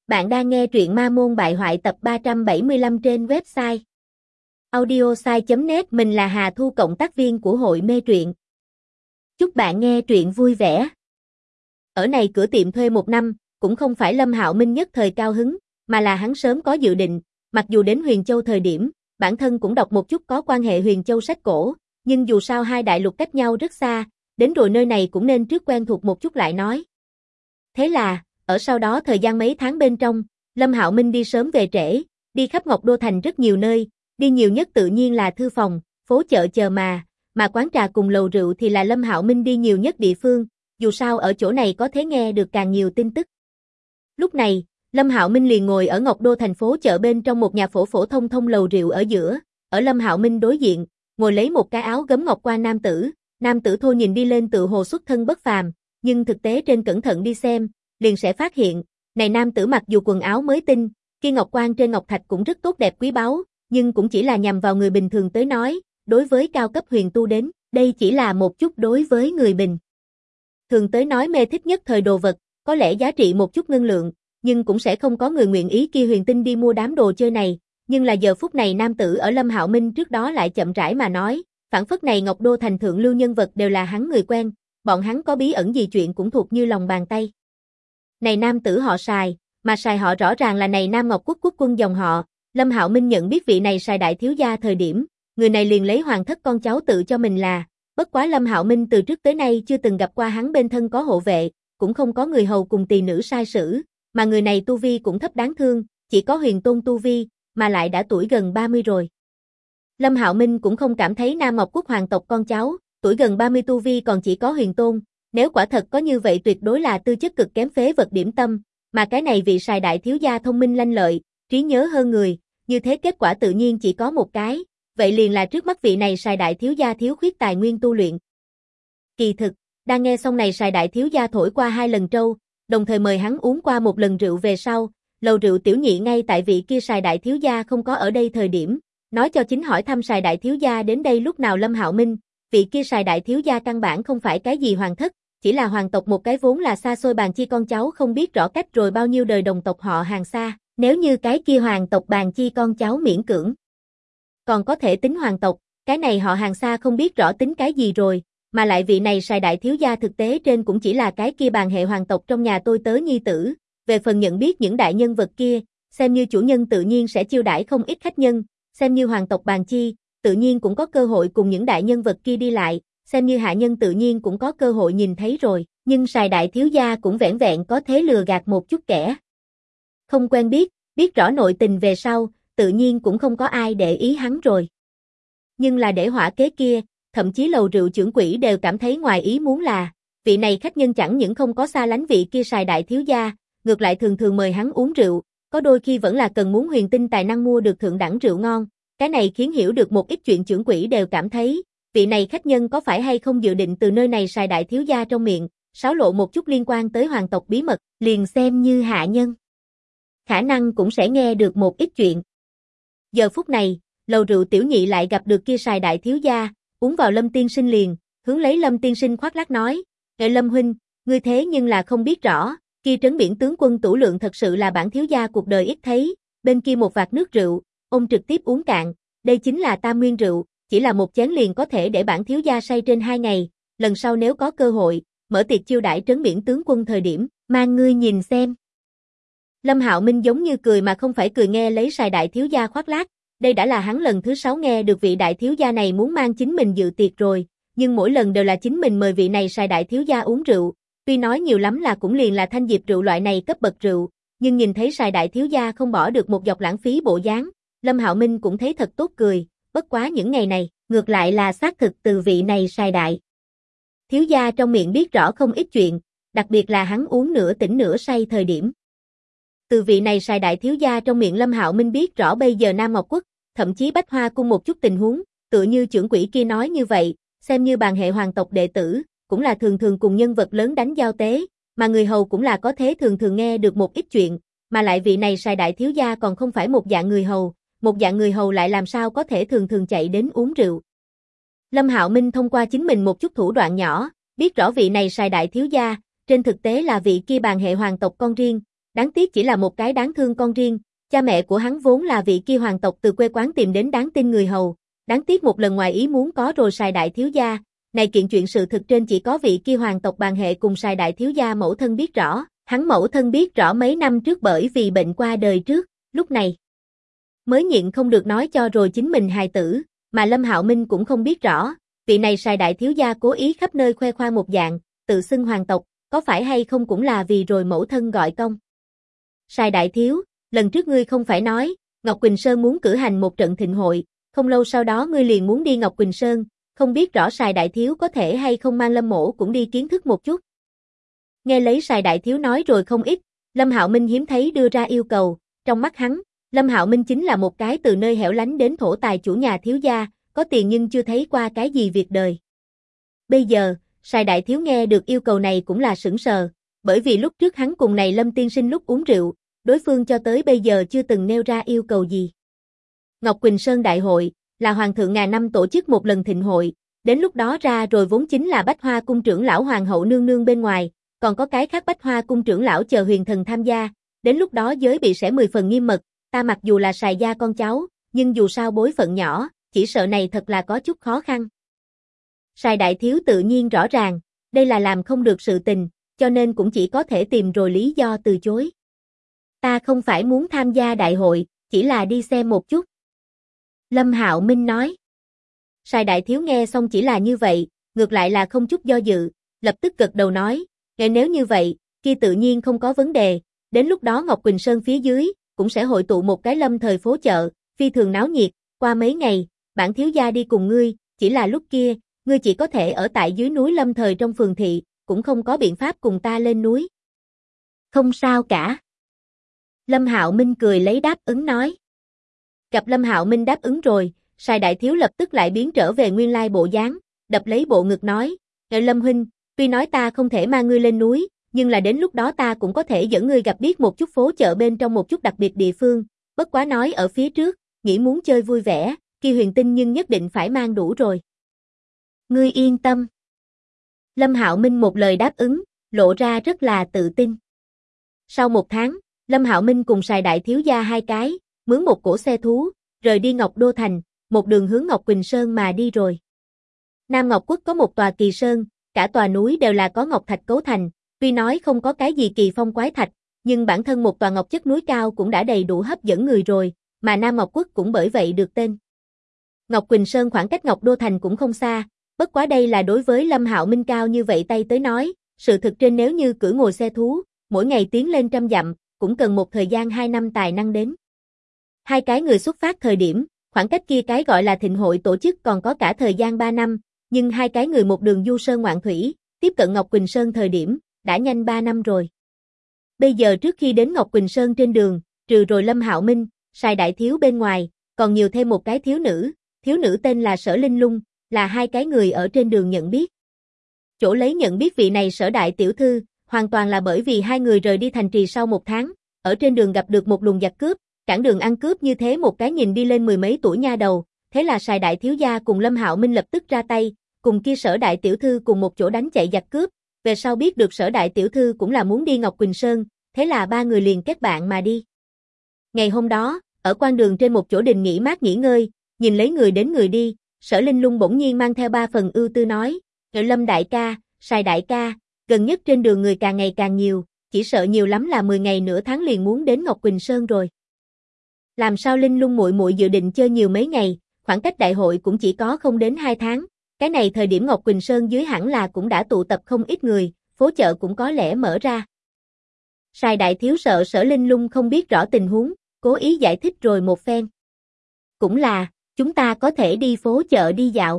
Bạn đang nghe truyện Ma Môn Bại Hoại tập 375 trên website audiosai.net. Mình là Hà Thu, cộng tác viên của hội mê truyện. Chúc bạn nghe truyện vui vẻ. Ở này cửa tiệm thuê 1 năm, cũng không phải Lâm Hạo Minh nhất thời cao hứng, mà là hắn sớm có dự định, mặc dù đến Huyền Châu thời điểm, bản thân cũng đọc một chút có quan hệ Huyền Châu sách cổ, nhưng dù sao hai đại lục cách nhau rất xa, đến rồi nơi này cũng nên trước quen thuộc một chút lại nói. Thế là, ở sau đó thời gian mấy tháng bên trong, Lâm Hạo Minh đi sớm về trễ, đi khắp Ngọc Đô thành rất nhiều nơi, đi nhiều nhất tự nhiên là thư phòng, phố chợ chờ mà quán trà cùng lầu rượu thì là Lâm Hạo Minh đi nhiều nhất địa phương, dù sao ở chỗ này có thể nghe được càng nhiều tin tức. Lúc này, Lâm Hạo Minh liền ngồi ở Ngọc Đô thành phố chợ bên trong một nhà phổ phổ thông thông lầu rượu ở giữa, ở Lâm Hạo Minh đối diện, ngồi lấy một cái áo gấm ngọc qua nam tử thô nhìn đi lên tự hồ xuất thân bất phàm, nhưng thực tế trên cẩn thận đi xem, liền sẽ phát hiện, này nam tử mặc dù quần áo mới tinh, kia ngọc quan trên ngọc thạch cũng rất tốt đẹp quý báu, nhưng cũng chỉ là nhằm vào người bình thường tới nói, đối với cao cấp huyền tu đến, đây chỉ là một chút đối với người bình thường tới nói mê thích nhất thời đồ vật, có lẽ giá trị một chút ngân lượng, nhưng cũng sẽ không có người nguyện ý kia huyền tinh đi mua đám đồ chơi này, nhưng là giờ phút này nam tử ở Lâm Hạo Minh trước đó lại chậm rãi mà nói, phảng phất này Ngọc Đô thành thượng lưu nhân vật đều là hắn người quen, bọn hắn có bí ẩn gì chuyện cũng thuộc như lòng bàn tay. Này nam tử họ Sài, mà Sài họ rõ ràng là này Nam Ngọc Quốc quốc quân dòng họ, Lâm Hạo Minh nhận biết vị này Sài đại thiếu gia thời điểm, người này liền lấy hoàng thất con cháu tự cho mình là, bất quá Lâm Hạo Minh từ trước tới nay chưa từng gặp qua hắn bên thân có hộ vệ, cũng không có người hầu cùng tỳ nữ sai sử, mà người này tu vi cũng thấp đáng thương, chỉ có huyền tôn tu vi, mà lại đã tuổi gần 30 rồi. Lâm Hạo Minh cũng không cảm thấy Nam Ngọc Quốc hoàng tộc con cháu, tuổi gần 30 tu vi còn chỉ có huyền tôn, nếu quả thật có như vậy tuyệt đối là tư chất cực kém phế vật điểm tâm, mà cái này vị Sài đại thiếu gia thông minh lanh lợi, trí nhớ hơn người, như thế kết quả tự nhiên chỉ có một cái, vậy liền là trước mắt vị này Sài đại thiếu gia thiếu khuyết tài nguyên tu luyện. Kỳ thực, đang nghe xong này Sài đại thiếu gia thổi qua 2 lần trâu, đồng thời mời hắn uống qua 1 lần rượu về sau, lầu rượu tiểu nhị ngay tại vị kia Sài đại thiếu gia không có ở đây thời điểm, nói cho chính hỏi thăm Sài đại thiếu gia đến đây lúc nào Lâm Hạo Minh, vị kia Sài đại thiếu gia căn bản không phải cái gì hoàng thất, chỉ là hoàng tộc một cái vốn là xa xôi bàn chi con cháu không biết rõ cách rồi bao nhiêu đời đồng tộc họ hàng xa, nếu như cái kia hoàng tộc bàn chi con cháu miễn cưỡng còn có thể tính hoàng tộc, cái này họ hàng xa không biết rõ tính cái gì rồi, mà lại vị này Sài đại thiếu gia thực tế trên cũng chỉ là cái kia bàn hệ hoàng tộc trong nhà tôi tớ nhi tử, về phần nhận biết những đại nhân vật kia, xem như chủ nhân tự nhiên sẽ chiêu đãi không ít khách nhân, xem như hoàng tộc bàn chi, tự nhiên cũng có cơ hội cùng những đại nhân vật kia đi lại, xem như hạ nhân tự nhiên cũng có cơ hội nhìn thấy rồi, nhưng Sài đại thiếu gia cũng vẻn vẹn có thế lừa gạt một chút kẻ không quen biết, biết rõ nội tình về sau, tự nhiên cũng không có ai để ý hắn rồi. Nhưng là để hỏa kế kia, thậm chí lầu rượu trưởng quỹ đều cảm thấy ngoài ý muốn là, vị này khách nhân chẳng những không có xa lánh vị kia Sài đại thiếu gia, ngược lại thường thường mời hắn uống rượu, có đôi khi vẫn là cần muốn huyền tinh tài năng mua được thượng đẳng rượu ngon, cái này khiến hiểu được một ít chuyện trưởng quỹ đều cảm thấy, vị này khách nhân có phải hay không dự định từ nơi này Sài đại thiếu gia trong miệng, xáo lộ một chút liên quan tới hoàng tộc bí mật, liền xem như hạ nhân. Khả năng cũng sẽ nghe được một ít chuyện. Giờ phút này, lầu rượu tiểu nhị lại gặp được kia Sài đại thiếu gia, uống vào Lâm tiên sinh liền, hướng lấy Lâm tiên sinh khoác lác nói, "Ngài Lâm huynh, ngươi thế nhưng là không biết rõ, kia trấn biển tướng quân Tủ Lượng thật sự là bản thiếu gia cuộc đời ít thấy, bên kia một vạt nước rượu, ông trực tiếp uống cạn, đây chính là tam nguyên rượu, chỉ là một chén liền có thể để bản thiếu gia say trên 2 ngày, lần sau nếu có cơ hội, mở tiệc chiêu đãi trấn biển tướng quân thời điểm, mang ngươi nhìn xem." Lâm Hạo Minh giống như cười mà không phải cười nghe lấy Sài đại thiếu gia khoác lác, đây đã là hắn lần thứ 6 nghe được vị đại thiếu gia này muốn mang chính mình dự tiệc rồi, nhưng mỗi lần đều là chính mình mời vị này Sài đại thiếu gia uống rượu, tuy nói nhiều lắm là cũng liền là thanh diệp rượu loại này cấp bậc rượu, nhưng nhìn thấy Sài đại thiếu gia không bỏ được một giọt lãng phí bộ dáng, Lâm Hạo Minh cũng thấy thật tốt cười, bất quá những ngày này, ngược lại là xác thực từ vị này Sài đại thiếu gia trong miệng biết rõ không ít chuyện, đặc biệt là hắn uống nửa tỉnh nửa say thời điểm. Từ vị này Sài đại thiếu gia trong miệng Lâm Hạo Minh biết rõ bây giờ Nam Ngọc Quốc, thậm chí Bách Hoa cung một chút tình huống, tựa như trưởng quỹ kia nói như vậy, xem như bàn hệ hoàng tộc đệ tử, cũng là thường thường cùng nhân vật lớn đánh giao tế, mà người hầu cũng là có thế thường thường nghe được một ít chuyện, mà lại vị này Sài đại thiếu gia còn không phải một dạng người hầu lại làm sao có thể thường thường chạy đến uống rượu. Lâm Hạo Minh thông qua chính mình một chút thủ đoạn nhỏ, biết rõ vị này Sài đại thiếu gia, trên thực tế là vị kia bàn hệ hoàng tộc con riêng, Đáng tiếc chỉ là một cái đáng thương con riêng, cha mẹ của hắn vốn là vị kia hoàng tộc từ quê quán tìm đến đáng tin người hầu, đáng tiếc một lần ngoài ý muốn có rồi Sài đại thiếu gia, này kiện chuyện sự thực trên chỉ có vị kia hoàng tộc bàn hệ cùng Sài đại thiếu gia mẫu thân biết rõ, hắn mẫu thân biết rõ mấy năm trước bởi vì bệnh qua đời trước, lúc này mới nhịn không được nói cho rồi chính mình hài tử, mà Lâm Hạo Minh cũng không biết rõ, vị này Sài đại thiếu gia cố ý khắp nơi khoe khoang một dạng, tự xưng hoàng tộc, có phải hay không cũng là vì rồi mẫu thân gọi công. Sài đại thiếu, lần trước ngươi không phải nói, Ngọc Quỳnh Sơn muốn cử hành một trận thịnh hội, không lâu sau đó ngươi liền muốn đi Ngọc Quỳnh Sơn, không biết rõ Sài đại thiếu có thể hay không mang Lâm mỗ cũng đi kiến thức một chút. Nghe lấy Sài đại thiếu nói rồi không ít, Lâm Hạo Minh hiếm thấy đưa ra yêu cầu, trong mắt hắn, Lâm Hạo Minh chính là một cái từ nơi hẻo lánh đến thổ tài chủ nhà thiếu gia, có tiền nhưng chưa thấy qua cái gì việc đời. Bây giờ, Sài đại thiếu nghe được yêu cầu này cũng là sững sờ, bởi vì lúc trước hắn cùng này Lâm tiên sinh lúc uống rượu, đối phương cho tới bây giờ chưa từng nêu ra yêu cầu gì. Ngọc Quỳnh Sơn Đại hội, là Hoàng thượng ngàn năm tổ chức một lần thịnh hội, đến lúc đó ra rồi vốn chính là Bách Hoa cung trưởng lão Hoàng hậu nương nương bên ngoài, còn có cái khác Bách Hoa cung trưởng lão chờ huyền thần tham gia, đến lúc đó giới bị sẽ 10 phần nghiêm mật, ta mặc dù là Sài gia con cháu, nhưng dù sao bối phận nhỏ, chỉ sợ này thật là có chút khó khăn. Sài đại thiếu tự nhiên rõ ràng, đây là làm không được sự tình, cho nên cũng chỉ có thể tìm rồi lý do từ chối. Ta không phải muốn tham gia đại hội, chỉ là đi xem một chút. Lâm Hạo Minh nói. Sài đại thiếu nghe xong chỉ là như vậy, ngược lại là không chút do dự, lập tức gật đầu nói, nếu như vậy, kia tự nhiên không có vấn đề, đến lúc đó Ngọc Quỳnh Sơn phía dưới, cũng sẽ hội tụ một cái lâm thời phố chợ, phi thường náo nhiệt, qua mấy ngày, bản thiếu gia đi cùng ngươi, chỉ là lúc kia, ngươi chỉ có thể ở tại dưới núi lâm thời trong phường thị, cũng không có biện pháp cùng ta lên núi. Không sao cả. Lâm Hạo Minh cười lấy đáp ứng nói. Gặp Lâm Hạo Minh đáp ứng rồi, Sài đại thiếu lập tức lại biến trở về nguyên lai bộ dáng, đập lấy bộ ngực nói, Lâm huynh, tuy nói ta không thể mang ngươi lên núi, nhưng là đến lúc đó ta cũng có thể dẫn ngươi gặp biết một chút phố chợ bên trong một chút đặc biệt địa phương, bất quá nói ở phía trước, nghĩ muốn chơi vui vẻ, kia huyền tinh nhưng nhất định phải mang đủ rồi. Ngươi yên tâm. Lâm Hạo Minh một lời đáp ứng, lộ ra rất là tự tin. Sau một tháng, Lâm Hạo Minh cùng Sài đại thiếu gia hai cái, mướn một cỗ xe thú, rời đi Ngọc Đô Thành, một đường hướng Ngọc Quỳnh Sơn mà đi rồi. Nam Ngọc Quốc có một tòa kỳ sơn, cả tòa núi đều là có ngọc thạch cấu thành, tuy nói không có cái gì kỳ phong quái thạch, nhưng bản thân một tòa ngọc chất núi cao cũng đã đầy đủ hấp dẫn người rồi, mà Nam Ngọc Quốc cũng bởi vậy được tên. Ngọc Quỳnh Sơn khoảng cách Ngọc Đô Thành cũng không xa, bất quá đây là đối với Lâm Hạo Minh cao như vậy tay tới nói, sự thực trên nếu như cưỡi ngồi xe thú, mỗi ngày tiến lên 100 dặm, cũng cần một thời gian 2 năm tài năng đến. Hai cái người xuất phát thời điểm, khoảng cách kia cái gọi là thịnh hội tổ chức còn có cả thời gian 3 năm, nhưng hai cái người một đường du sơn ngoạn thủy, tiếp cận Ngọc Quỳnh Sơn thời điểm, đã nhanh 3 năm rồi. Bây giờ trước khi đến Ngọc Quỳnh Sơn trên đường, trừ rồi Lâm Hạo Minh, Sài đại thiếu bên ngoài, còn nhiều thêm một cái thiếu nữ tên là Sở Linh Lung, là hai cái người ở trên đường nhận biết. Chỗ lấy nhận biết vị này Sở đại tiểu thư, hoàn toàn là bởi vì hai người rời đi thành trì sau 1 tháng, ở trên đường gặp được một luồng giặc cướp, cản đường ăn cướp như thế một cái nhìn đi lên 10 mấy tuổi nha đầu, thế là Sài đại thiếu gia cùng Lâm Hạo Minh lập tức ra tay, cùng kia Sở đại tiểu thư cùng một chỗ đánh chạy giặc cướp, về sau biết được Sở đại tiểu thư cũng là muốn đi Ngọc Quỳnh Sơn, thế là ba người liền kết bạn mà đi. Ngày hôm đó, ở quan đường trên một chỗ đình nghỉ mát nghỉ ngơi, nhìn lấy người đến người đi, Sở Linh Lung bỗng nhiên mang theo 3 phần ưu tư nói, Lâm đại ca, Sài đại ca, gần nhất trên đường người càng ngày càng nhiều, chỉ sợ nhiều lắm là 10 ngày nửa tháng liền muốn đến Ngọc Quỳnh Sơn rồi. Làm sao Linh Lung muội muội dự định chơi nhiều mấy ngày, khoảng cách đại hội cũng chỉ có không đến 2 tháng, cái này thời điểm Ngọc Quỳnh Sơn dưới hẳn là cũng đã tụ tập không ít người, phố chợ cũng có lẽ mở ra. Sài đại thiếu sợ Sở Linh Lung không biết rõ tình huống, cố ý giải thích rồi một phen. Cũng là, chúng ta có thể đi phố chợ đi dạo.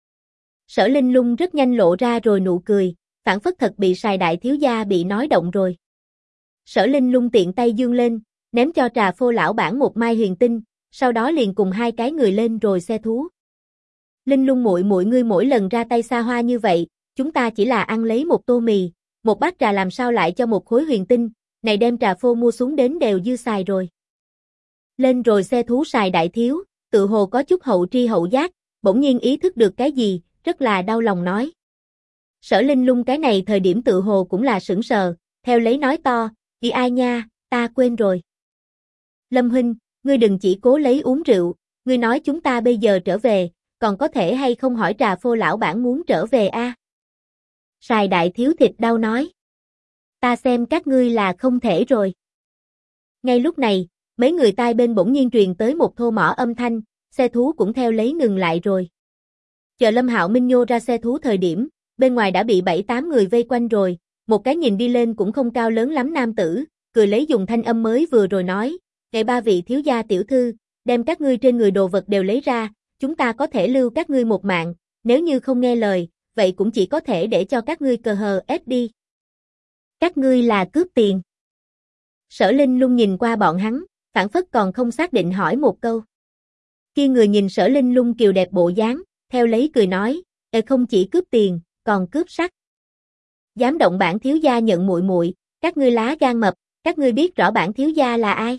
Sở Linh Lung rất nhanh lộ ra rồi nụ cười, phảng phất thật bị Sài đại thiếu gia bị nói động rồi. Sở Linh Lung tiện tay dương lên, ném cho Trà Phô lão bản một mai huyền tinh, sau đó liền cùng hai cái người lên rồi xe thú. Linh Lung muội muội ngươi mỗi lần ra tay xa hoa như vậy, chúng ta chỉ là ăn lấy một tô mì, một bát trà làm sao lại cho một khối huyền tinh, này đem Trà Phô mua xuống đến đều dư xài rồi. Lên rồi xe thú Sài đại thiếu, tự hồ có chút hậu tri hậu giác, bỗng nhiên ý thức được cái gì, rất là đau lòng nói. Sở Linh Lung cái này thời điểm tự hồ cũng là sững sờ, theo lấy nói to, ai nha, ta quên rồi. Lâm huynh, ngươi đừng chỉ cố lấy uống rượu, ngươi nói chúng ta bây giờ trở về, còn có thể hay không hỏi Trà Phô lão bản muốn trở về a? Sài Đại Thiếu thịt đau nói. Ta xem các ngươi là không thể rồi. Ngay lúc này, mấy người tai bên bỗng nhiên truyền tới một thô mỏ âm thanh, xe thú cũng theo lấy ngừng lại rồi. Chờ Lâm Hạo Minh nhô ra xe thú thời điểm, bên ngoài đã bị 7-8 người vây quanh rồi, một cái nhìn đi lên cũng không cao lớn lắm nam tử, cười lấy dùng thanh âm mới vừa rồi nói, "Kệ ba vị thiếu gia tiểu thư, đem các ngươi trên người đồ vật đều lấy ra, chúng ta có thể lưu các ngươi một mạng, nếu như không nghe lời, vậy cũng chỉ có thể để cho các ngươi cờ hờ ép đi." Các ngươi là cướp tiền. Sở Linh Lung nhìn qua bọn hắn, phảng phất còn không xác định hỏi một câu. Kia người nhìn Sở Linh Lung kiều đẹp bộ dáng, theo lấy cười nói, không chỉ cướp tiền, còn cướp sắc. Dám động bản thiếu gia nhận muội muội, các ngươi lá gan mập, các ngươi biết rõ bản thiếu gia là ai?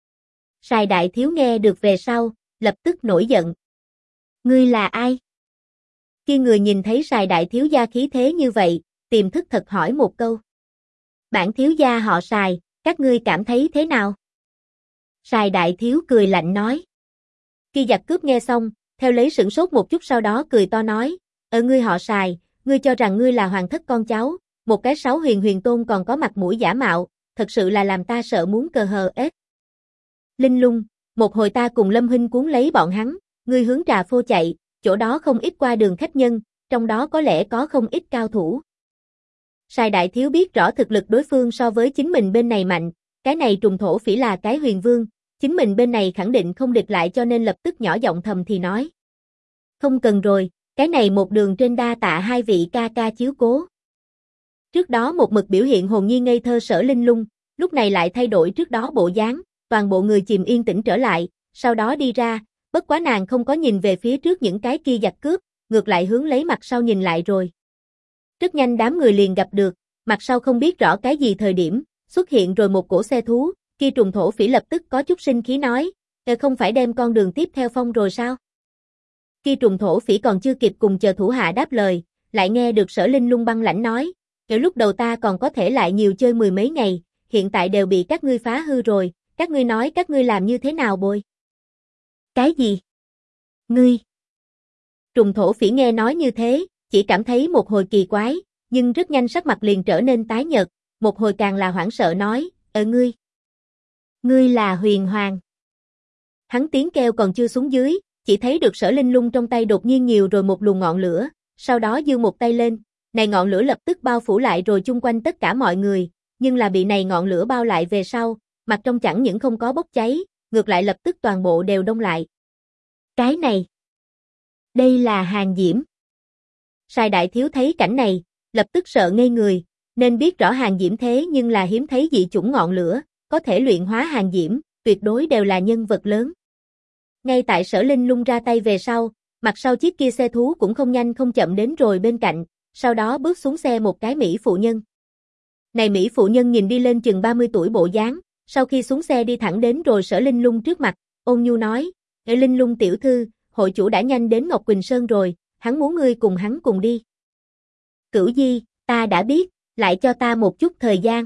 Sài Đại Thiếu nghe được về sau, lập tức nổi giận. Ngươi là ai? Kia người nhìn thấy Sài Đại Thiếu gia khí thế như vậy, tiềm thức thật hỏi một câu. Bản thiếu gia họ Sài, các ngươi cảm thấy thế nào? Sài Đại Thiếu cười lạnh nói. Kia giặc cướp nghe xong, theo lấy sửng sốt một chút sau đó cười to nói, ngươi họ Sài, ngươi cho rằng ngươi là hoàng thất con cháu, một cái sáu huyền huyền tôn còn có mặt mũi giả mạo, thật sự là làm ta sợ muốn cờ hờ ết. Linh Lung, một hồi ta cùng Lâm huynh cuốn lấy bọn hắn, ngươi hướng Trà Phô chạy, chỗ đó không ít qua đường khách nhân, trong đó có lẽ có không ít cao thủ. Sài Đại Thiếu biết rõ thực lực đối phương so với chính mình bên này mạnh, cái này trùng thổ phỉ là cái huyền vương, chính mình bên này khẳng định không địch lại cho nên lập tức nhỏ giọng thầm thì nói. Không cần rồi, cái này một đường trên đa tạ hai vị ca ca chiếu cố. Trước đó một mực biểu hiện hồn nhiên ngây thơ Sở Linh Lung, lúc này lại thay đổi trước đó bộ dáng, toàn bộ người chìm yên tĩnh trở lại, sau đó đi ra, bất quá nàng không có nhìn về phía trước những cái kia giặc cướp, ngược lại hướng lấy mặt sau nhìn lại rồi. Rất nhanh đám người liền gặp được, mặt sau không biết rõ cái gì thời điểm, xuất hiện rồi một cỗ xe thú, kia trùng thổ phỉ lập tức có chút sinh khí nói, không phải đem con đường tiếp theo phong rồi sao? Kia trùng thổ phỉ còn chưa kịp cùng chờ thủ hạ đáp lời, lại nghe được Sở Linh Lung băng lãnh nói, lúc đầu ta còn có thể lại nhiều chơi mười mấy ngày, hiện tại đều bị các ngươi phá hư rồi, các ngươi nói các ngươi làm như thế nào bồi? Cái gì? Ngươi? Trùng thổ phỉ nghe nói như thế, chỉ cảm thấy một hồi kỳ quái, nhưng rất nhanh sắc mặt liền trở nên tái nhợt, một hồi càng là hoảng sợ nói, ngươi. Ngươi là Huyền Hoàng. Hắn tiếng kêu còn chưa xuống dưới, chỉ thấy được Sở Linh Lung trong tay đột nhiên nhiều rồi một luồng ngọn lửa, sau đó giơ một tay lên, này ngọn lửa lập tức bao phủ lại rồi chung quanh tất cả mọi người, nhưng là bị này ngọn lửa bao lại về sau, mặt trong chẳng những không có bốc cháy, ngược lại lập tức toàn bộ đều đông lại. Cái này, đây là Hàn Diễm. Sài Đại Thiếu thấy cảnh này, lập tức sợ ngây người, nên biết rõ Hàn Diễm thế nhưng là hiếm thấy dị chủng ngọn lửa, có thể luyện hóa Hàn Diễm, tuyệt đối đều là nhân vật lớn. Ngay tại Sở Linh Lung ra tay về sau, mặt sau chiếc kia xe thú cũng không nhanh không chậm đến rồi bên cạnh, sau đó bước xuống xe một cái Mỹ phụ nhân. Này Mỹ phụ nhân nhìn đi lên chừng 30 tuổi bộ dáng, sau khi xuống xe đi thẳng đến rồi Sở Linh Lung trước mặt, ôn nhu nói, Linh Lung tiểu thư, hội chủ đã nhanh đến Ngọc Quỳnh Sơn rồi, hắn muốn ngươi cùng hắn cùng đi. Cửu Di, ta đã biết, lại cho ta một chút thời gian.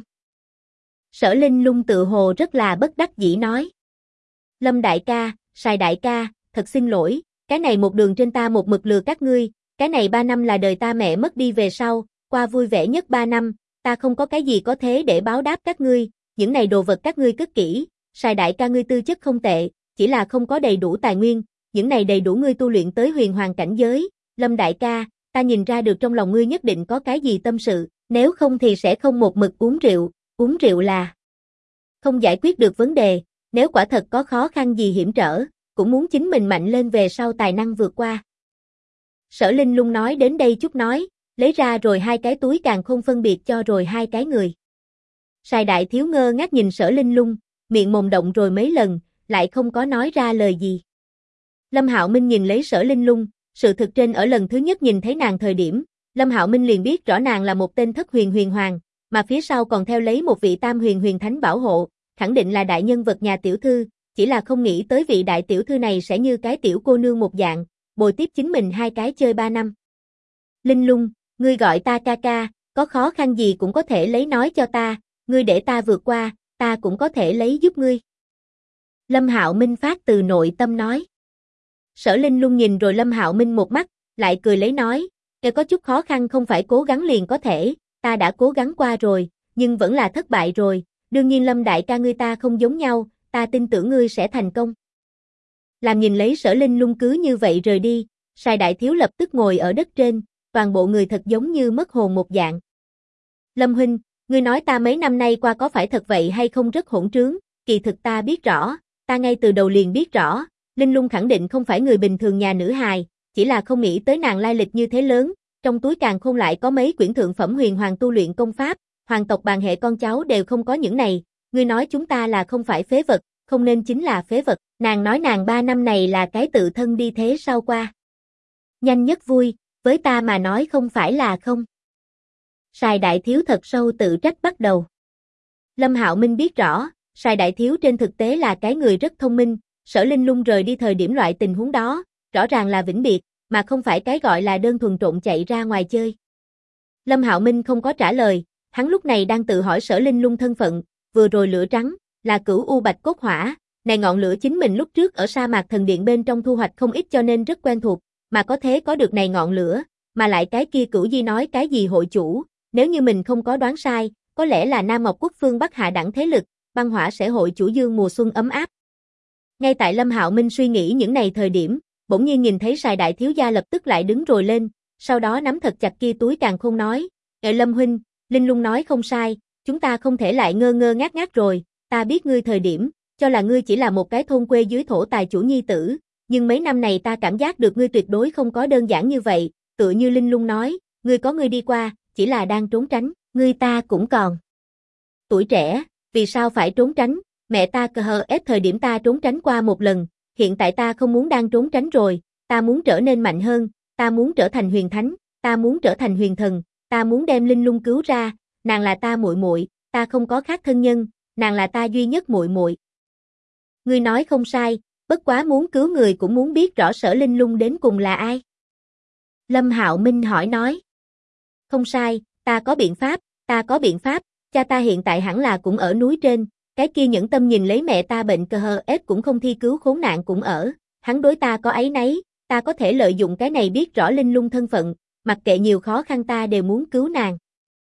Sở Linh Lung tự hồ rất là bất đắc dĩ nói. Lâm đại ca, Sài đại ca, thật xin lỗi, cái này một đường trên ta một mực lừa các ngươi, cái này 3 năm là đời ta mẹ mất đi về sau, qua vui vẻ nhất 3 năm, ta không có cái gì có thế để báo đáp các ngươi, những này đồ vật các ngươi cất kỹ, Sài đại ca ngươi tư chất không tệ, chỉ là không có đầy đủ tài nguyên, những này đầy đủ ngươi tu luyện tới huyền hoàng cảnh giới, Lâm đại ca, ta nhìn ra được trong lòng ngươi nhất định có cái gì tâm sự, nếu không thì sẽ không một mực uống rượu là không giải quyết được vấn đề, nếu quả thật có khó khăn gì hiểm trở, cũng muốn chính mình mạnh lên về sau tài năng vượt qua. Sở Linh Lung nói đến đây chút nói, lấy ra rồi 2 cái túi càng không phân biệt cho rồi 2 cái người. Sài Đại Thiếu ngơ ngác nhìn Sở Linh Lung, miệng mồm động rồi mấy lần, lại không có nói ra lời gì. Lâm Hạo Minh nhìn lấy Sở Linh Lung, sự thực trên ở lần thứ nhất nhìn thấy nàng thời điểm, Lâm Hạo Minh liền biết rõ nàng là một tên thất huyền huyền hoàng, mà phía sau còn theo lấy một vị tam huyền huyền thánh bảo hộ, khẳng định là đại nhân vật nhà tiểu thư, chỉ là không nghĩ tới vị đại tiểu thư này sẽ như cái tiểu cô nương một dạng, bồi tiếp chính mình 2 cái chơi 3 năm. Linh Lung, ngươi gọi ta ca ca, có khó khăn gì cũng có thể lấy nói cho ta, ngươi để ta vượt qua, ta cũng có thể lấy giúp ngươi. Lâm Hạo Minh phát từ nội tâm nói. Sở Linh Lung nhìn rồi Lâm Hạo Minh một mắt, lại cười lấy nói, "Nếu có chút khó khăn không phải cố gắng liền có thể, ta đã cố gắng qua rồi, nhưng vẫn là thất bại rồi, đương nhiên Lâm đại ca ngươi ta không giống nhau, ta tin tưởng ngươi sẽ thành công." Làm nhìn lấy Sở Linh Lung cứ như vậy rời đi, Sài Đại Thiếu lập tức ngồi ở đất trên, toàn bộ người thật giống như mất hồn một dạng. Lâm huynh, ngươi nói ta mấy năm nay qua có phải thật vậy hay không rất hỗn trướng, kỳ thực ta biết rõ, ta ngay từ đầu liền biết rõ, Linh Lung khẳng định không phải người bình thường nhà nữ hài, chỉ là không nghĩ tới nàng lai lịch như thế lớn, trong túi càn khôn lại có mấy quyển thượng phẩm huyền hoàng tu luyện công pháp, hoàng tộc bàn hệ con cháu đều không có những này, ngươi nói chúng ta là không phải phế vật, không nên chính là phế vật, nàng nói nàng 3 năm này là cái tự thân đi thế sau qua. Nhanh nhất vui, với ta mà nói không phải là không. Sài Đại Thiếu thật sâu tự trách bắt đầu. Lâm Hạo Minh biết rõ, Sài Đại Thiếu trên thực tế là cái người rất thông minh, Sở Linh Lung rời đi thời điểm loại tình huống đó, rõ ràng là vĩnh biệt, mà không phải cái gọi là đơn thuần trộn chạy ra ngoài chơi. Lâm Hạo Minh không có trả lời, hắn lúc này đang tự hỏi Sở Linh Lung thân phận, vừa rồi lửa trắng, là cửu u bạch cốt hỏa, này ngọn lửa chính mình lúc trước ở sa mạc thần điện bên trong thu hoạch không ít cho nên rất quen thuộc, mà có thế có được này ngọn lửa, mà lại cái kia Cửu Di nói cái gì hội chủ, nếu như mình không có đoán sai, có lẽ là Nam Mộc Quốc phương Bắc hạ đẳng thế lực, băng hỏa sẽ hội chủ dương mùa xuân ấm áp. Ngay tại Lâm Hạo Minh suy nghĩ những này thời điểm, bỗng nhiên nhìn thấy Sài Đại Thiếu gia lập tức lại đứng rồi lên, sau đó nắm thật chặt kia túi càn khôn nói, Lâm huynh, Linh Lung nói không sai, chúng ta không thể lại ngơ ngơ ngác ngác rồi, ta biết ngươi thời điểm, cho là ngươi chỉ là một cái thôn quê dưới thổ tài chủ nhi tử, nhưng mấy năm này ta cảm giác được ngươi tuyệt đối không có đơn giản như vậy, tựa như Linh Lung nói, ngươi có ngươi đi qua, chỉ là đang trốn tránh, ngươi ta cũng còn tuổi trẻ, vì sao phải trốn tránh, mẹ ta ép thời điểm ta trốn tránh qua một lần, hiện tại ta không muốn đang trốn tránh rồi, ta muốn trở nên mạnh hơn, ta muốn trở thành huyền thánh, ta muốn trở thành huyền thần, ta muốn đem Linh Lung cứu ra, nàng là ta muội muội, ta không có khác thân nhân, nàng là ta duy nhất muội muội. Ngươi nói không sai, bất quá muốn cứu người cũng muốn biết rõ Sở Linh Lung đến cùng là ai. Lâm Hạo Minh hỏi nói. Không sai, ta có biện pháp, cha ta hiện tại hẳn là cũng ở núi trên, cái kia nhẫn tâm nhìn lấy mẹ ta bệnh ép cũng không thi cứu khốn nạn cũng ở, hắn đối ta có áy náy, ta có thể lợi dụng cái này biết rõ Linh Lung thân phận, mặc kệ nhiều khó khăn ta đều muốn cứu nàng.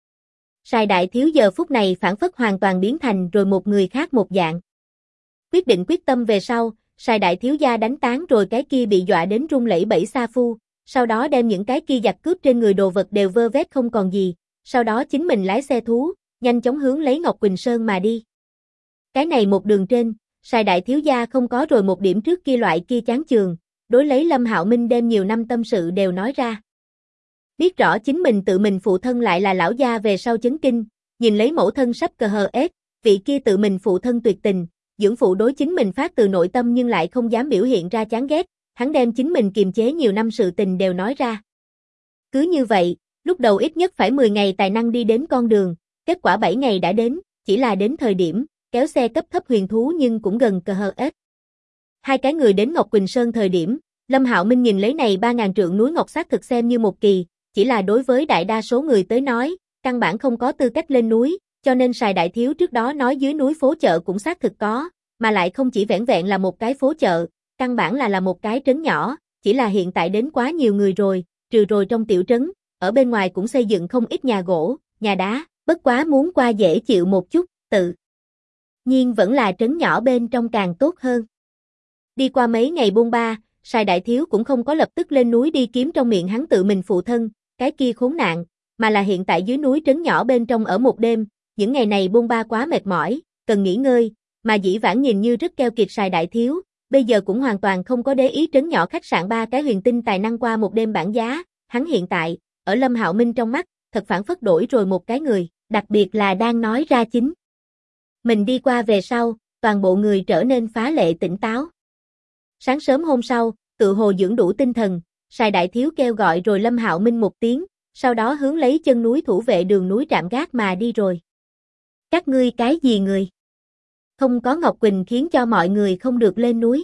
Sài Đại Thiếu giờ phút này phản phất hoàn toàn biến thành rồi một người khác một dạng. Quyết định quyết tâm về sau, Sài Đại Thiếu gia đánh tán rồi cái kia bị dọa đến run lẩy bẩy sa phu, sau đó đem những cái kia giặc cướp trên người đồ vật đều vơ vét không còn gì, sau đó chính mình lái xe thú, nhanh chóng hướng lấy Ngọc Quỳnh Sơn mà đi. Cái này một đường trên, Sài Đại Thiếu gia không có rồi một điểm trước kia loại kia chán chường, đối lấy Lâm Hạo Minh đem nhiều năm tâm sự đều nói ra. Biết rõ chính mình tự mình phụ thân lại là lão gia về sau chấn kinh, nhìn lấy mẫu thân sắp ép, vị kia tự mình phụ thân tuyệt tình, dưỡng phụ đối chính mình phát từ nội tâm nhưng lại không dám biểu hiện ra chán ghét, hắn đem chính mình kiềm chế nhiều năm sự tình đều nói ra. Cứ như vậy, lúc đầu ít nhất phải 10 ngày tài năng đi đến con đường, kết quả 7 ngày đã đến, chỉ là đến thời điểm, kéo xe cấp thấp huyền thú nhưng cũng gần ép. Hai cái người đến Ngọc Quỳnh Sơn thời điểm, Lâm Hạo Minh nhìn lấy này 3.000 trượng núi ngọc xác thực xem như một kỳ, chỉ là đối với đại đa số người tới nói, căn bản không có tư cách lên núi, cho nên Sài Đại Thiếu trước đó nói dưới núi phố chợ cũng xác thực có, mà lại không chỉ vẻn vẹn là một cái phố chợ, căn bản là một cái trấn nhỏ, chỉ là hiện tại đến quá nhiều người rồi, trừ rồi trong tiểu trấn, ở bên ngoài cũng xây dựng không ít nhà gỗ, nhà đá, bất quá muốn qua dễ chịu một chút, tự nhiên vẫn là trấn nhỏ bên trong càng tốt hơn. Đi qua mấy ngày buôn ba, Sài Đại Thiếu cũng không có lập tức lên núi đi kiếm trong miệng hắn tự mình phụ thân, cái kia khốn nạn, mà là hiện tại dưới núi trấn nhỏ bên trong ở một đêm, những ngày này buôn ba quá mệt mỏi, cần nghỉ ngơi, mà dĩ vãng nhìn như rất keo kiệt Sài Đại Thiếu, bây giờ cũng hoàn toàn không có để ý trấn nhỏ khách sạn 3 cái huyền tinh tài năng qua một đêm bản giá, hắn hiện tại, ở Lâm Hạo Minh trong mắt, thật phản phất đổi rồi một cái người, đặc biệt là đang nói ra chính. Mình đi qua về sau, toàn bộ người trở nên phá lệ tỉnh táo. Sáng sớm hôm sau, tự hồ dưỡng đủ tinh thần, Sài Đại Thiếu kêu gọi rồi Lâm Hạo Minh một tiếng, sau đó hướng lấy chân núi thủ vệ đường núi trạm gác mà đi rồi. Các ngươi cái gì người? Không có Ngọc Quỳnh khiến cho mọi người không được lên núi.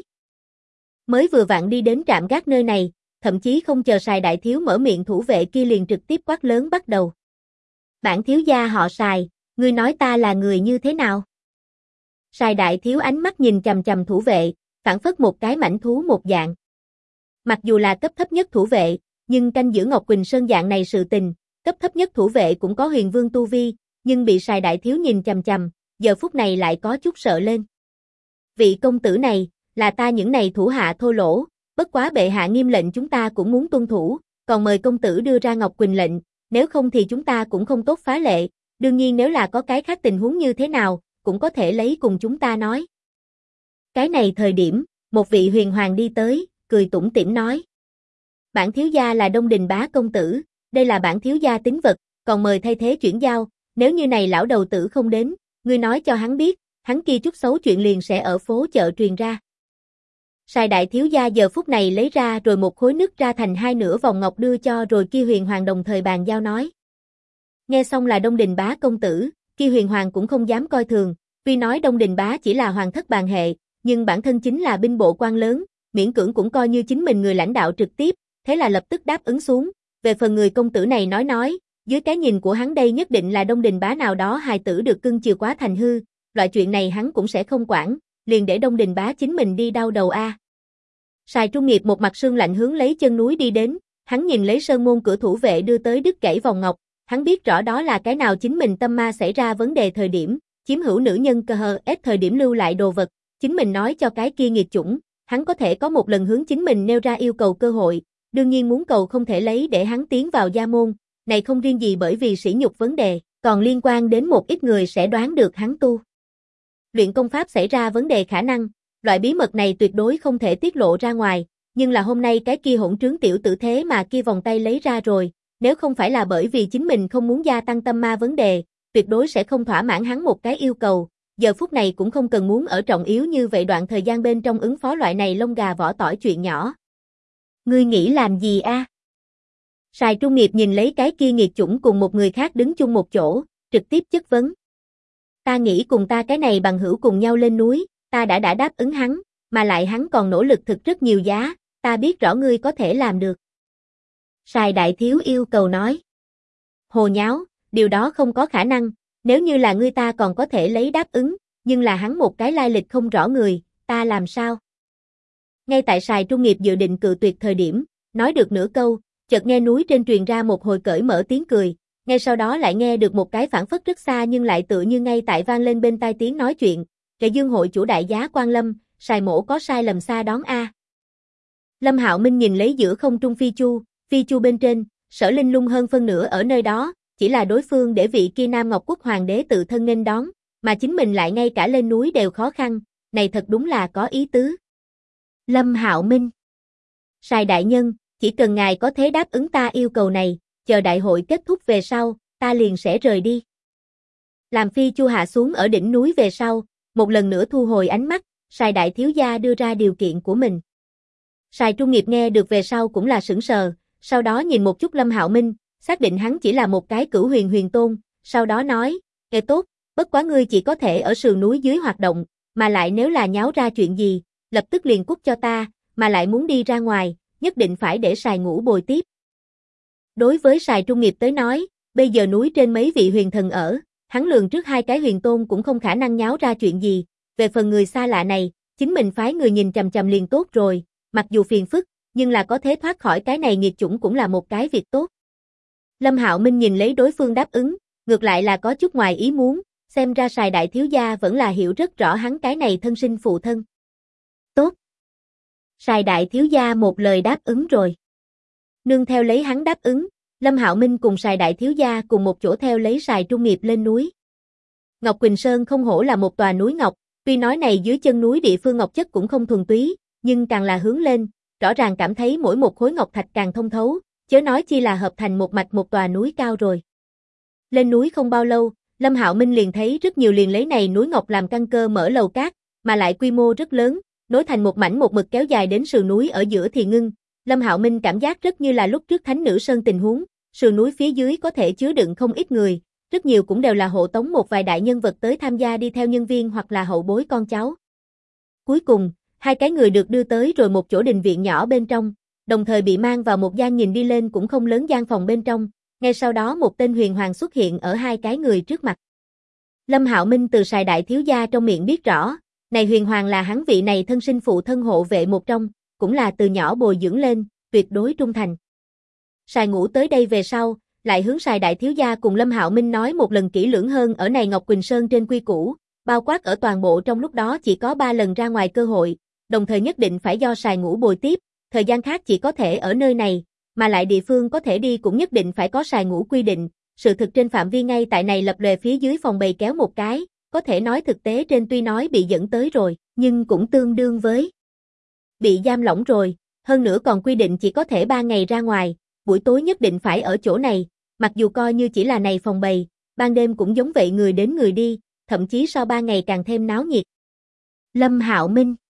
Mới vừa vặn đi đến trạm gác nơi này, thậm chí không chờ Sài Đại Thiếu mở miệng thủ vệ kia liền trực tiếp quát lớn bắt đầu. Bản thiếu gia họ Sài, ngươi nói ta là người như thế nào? Sài Đại Thiếu ánh mắt nhìn chằm chằm thủ vệ, phảng phất một cái mãnh thú một dạng. Mặc dù là cấp thấp nhất thủ vệ, nhưng canh giữ Ngọc Quỳnh Sơn dạng này sự tình, cấp thấp nhất thủ vệ cũng có huyền vương tu vi, nhưng bị Sài Đại Thiếu nhìn chằm chằm, giờ phút này lại có chút sợ lên. Vị công tử này, là ta những này thủ hạ thô lỗ, bất quá bệ hạ nghiêm lệnh chúng ta cũng muốn tuân thủ, còn mời công tử đưa ra Ngọc Quỳnh lệnh, nếu không thì chúng ta cũng không tốt phá lệ, đương nhiên nếu là có cái khác tình huống như thế nào, cũng có thể lấy cùng chúng ta nói. Cái này thời điểm, một vị huyền hoàng đi tới, cười tủm tỉm nói. Bản thiếu gia là Đông Đình bá công tử, đây là bản thiếu gia tín vật, còn mời thay thế chuyển giao, nếu như này lão đầu tử không đến, ngươi nói cho hắn biết, hắn kia chút xấu chuyện liền sẽ ở phố chợ truyền ra. Sài Đại Thiếu gia giờ phút này lấy ra rồi một khối nứt ra thành hai nửa vòng ngọc đưa cho rồi kia huyền hoàng đồng thời bàn giao nói. Nghe xong là Đông Đình bá công tử, kia huyền hoàng cũng không dám coi thường, tuy nói Đông Đình bá chỉ là hoàng thất bàn hệ, nhưng bản thân chính là binh bộ quan lớn, miễn cưỡng cũng coi như chính mình người lãnh đạo trực tiếp, thế là lập tức đáp ứng xuống. Về phần người công tử này nói, dưới cái nhìn của hắn đây nhất định là Đông Đình bá nào đó hài tử được cưng chiều quá thành hư, loại chuyện này hắn cũng sẽ không quản, liền để Đông Đình bá chính mình đi đau đầu a. Sài Trung Nghiệp một mặt sương lạnh hướng lấy chân núi đi đến, hắn nhìn lấy sơn môn cửa thủ vệ đưa tới đứt gãy vòng ngọc, hắn biết rõ đó là cái nào chính mình tâm ma xảy ra vấn đề thời điểm, chiếm hữu nữ nhân cơ hờ ép thời điểm lưu lại đồ vật, chính mình nói cho cái kia nghiệt chủng, hắn có thể có một lần hướng chính mình nêu ra yêu cầu cơ hội, đương nhiên muốn cầu không thể lấy để hắn tiến vào gia môn, này không riêng gì bởi vì sỉ nhục vấn đề, còn liên quan đến một ít người sẽ đoán được hắn tu luyện công pháp xảy ra vấn đề khả năng, loại bí mật này tuyệt đối không thể tiết lộ ra ngoài, nhưng là hôm nay cái kia hỗn trướng tiểu tử thế mà kia vòng tay lấy ra rồi, nếu không phải là bởi vì chính mình không muốn gia tăng tâm ma vấn đề, tuyệt đối sẽ không thỏa mãn hắn một cái yêu cầu, giờ phút này cũng không cần muốn ở trọng yếu như vậy đoạn thời gian bên trong ứng phó loại này lông gà vỏ tỏi chuyện nhỏ. Ngươi nghĩ làm gì a? Sài Trung Nghiệp nhìn lấy cái kia nghiệt chủng cùng một người khác đứng chung một chỗ, trực tiếp chất vấn. Ta nghĩ cùng ta cái này bằng hữu cùng nhau lên núi, ta đã đáp ứng hắn, mà lại hắn còn nỗ lực thực rất nhiều giá, ta biết rõ ngươi có thể làm được. Sài Đại Thiếu yêu cầu nói. Hồ nháo, điều đó không có khả năng, nếu như là ngươi ta còn có thể lấy đáp ứng, nhưng là hắn một cái lai lịch không rõ người, ta làm sao? Ngay tại Sài Trung Nghiệp dự định cự tuyệt thời điểm, nói được nửa câu, chợt nghe núi trên truyền ra một hồi cởi mở tiếng cười, ngay sau đó lại nghe được một cái phảng phất rất xa nhưng lại tựa như ngay tại vang lên bên tai tiếng nói chuyện, Trệ Dương hội chủ đại giá Quan Lâm, Sài mổ có sai lầm xa đón a. Lâm Hạo Minh nhìn lấy giữa không trung phi chu bên trên, Sở Linh Lung hơn phân nửa ở nơi đó, chỉ là đối phương để vị kia Nam Ngọc Quốc hoàng đế tự thân nghênh đón, mà chính mình lại ngay cả lên núi đều khó khăn, này thật đúng là có ý tứ. Lâm Hạo Minh. Sài đại nhân, chỉ cần ngài có thể đáp ứng ta yêu cầu này, chờ đại hội kết thúc về sau, ta liền sẽ rời đi. Làm phi chu hạ xuống ở đỉnh núi về sau, một lần nữa thu hồi ánh mắt, Sài đại thiếu gia đưa ra điều kiện của mình. Sài Trung Nghiệp nghe được về sau cũng là sững sờ, sau đó nhìn một chút Lâm Hạo Minh, xác định hắn chỉ là một cái cửu huyền huyền tôn, sau đó nói, nghe tốt, bất quá ngươi chỉ có thể ở sườn núi dưới hoạt động, mà lại nếu là nháo ra chuyện gì, lập tức liền cút cho ta, mà lại muốn đi ra ngoài, nhất định phải để Sài ngủ bồi tiếp. Đối với Sài Trung Nghiệp tới nói, bây giờ núi trên mấy vị huyền thần ở, hắn lường trước hai cái huyền tôn cũng không khả năng nháo ra chuyện gì, về phần người xa lạ này, chính mình phái người nhìn chằm chằm liền tốt rồi, mặc dù phiền phức, nhưng là có thể thoát khỏi cái này nghiệt chủng cũng là một cái việc tốt. Lâm Hạo Minh nhìn lấy đối phương đáp ứng, ngược lại là có chút ngoài ý muốn, xem ra Sài đại thiếu gia vẫn là hiểu rất rõ hắn cái này thân sinh phụ thân. Tốt. Sài đại thiếu gia một lời đáp ứng rồi. Nương theo lấy hắn đáp ứng, Lâm Hạo Minh cùng Sài đại thiếu gia cùng một chỗ theo lấy Sài Trung Nghiệp lên núi. Ngọc Quỳnh Sơn không hổ là một tòa núi ngọc, tuy nói này dưới chân núi địa phương ngọc chất cũng không thuần túy, nhưng càng là hướng lên, rõ ràng cảm thấy mỗi một khối ngọc thạch càng thông thấu, chớ nói chi là hợp thành một mạch một tòa núi cao rồi. Lên núi không bao lâu, Lâm Hạo Minh liền thấy rất nhiều liền lấy này núi ngọc làm căn cơ mở lầu cát, mà lại quy mô rất lớn, nối thành một mảnh một mực kéo dài đến sườn núi ở giữa thì ngưng. Lâm Hạo Minh cảm giác rất như là lúc trước Thánh Nữ Sơn tình huống, sườn núi phía dưới có thể chứa đựng không ít người, rất nhiều cũng đều là hộ tống một vài đại nhân vật tới tham gia đi theo nhân viên hoặc là hậu bối con cháu. Cuối cùng, hai cái người được đưa tới rồi một chỗ đình viện nhỏ bên trong, đồng thời bị mang vào một gian nhìn đi lên cũng không lớn gian phòng bên trong, ngay sau đó một tên huyền hoàng xuất hiện ở hai cái người trước mặt. Lâm Hạo Minh từ Sài đại thiếu gia trong miệng biết rõ, này Huyền Hoàng là hắn vị này thân sinh phụ thân hộ vệ một trong, cũng là từ nhỏ bồi dưỡng lên, tuyệt đối trung thành. Sài Ngũ tới đây về sau, lại hướng Sài đại thiếu gia cùng Lâm Hạo Minh nói một lần kỹ lưỡng hơn ở này Ngọc Quỳnh Sơn trên quy củ, bao quát ở toàn bộ trong lúc đó chỉ có 3 lần ra ngoài cơ hội, đồng thời nhất định phải do Sài Ngũ bồi tiếp, thời gian khác chỉ có thể ở nơi này, mà lại địa phương có thể đi cũng nhất định phải có Sài Ngũ quy định. Sự thực trên phạm vi ngay tại này lập lòe phía dưới phòng bày kéo một cái, có thể nói thực tế trên tuy nói bị dẫn tới rồi, nhưng cũng tương đương với bị giam lỏng rồi, hơn nữa còn quy định chỉ có thể 3 ngày ra ngoài, buổi tối nhất định phải ở chỗ này, mặc dù coi như chỉ là này phòng bày, ban đêm cũng giống vậy người đến người đi, thậm chí sau 3 ngày càng thêm náo nhiệt. Lâm Hạo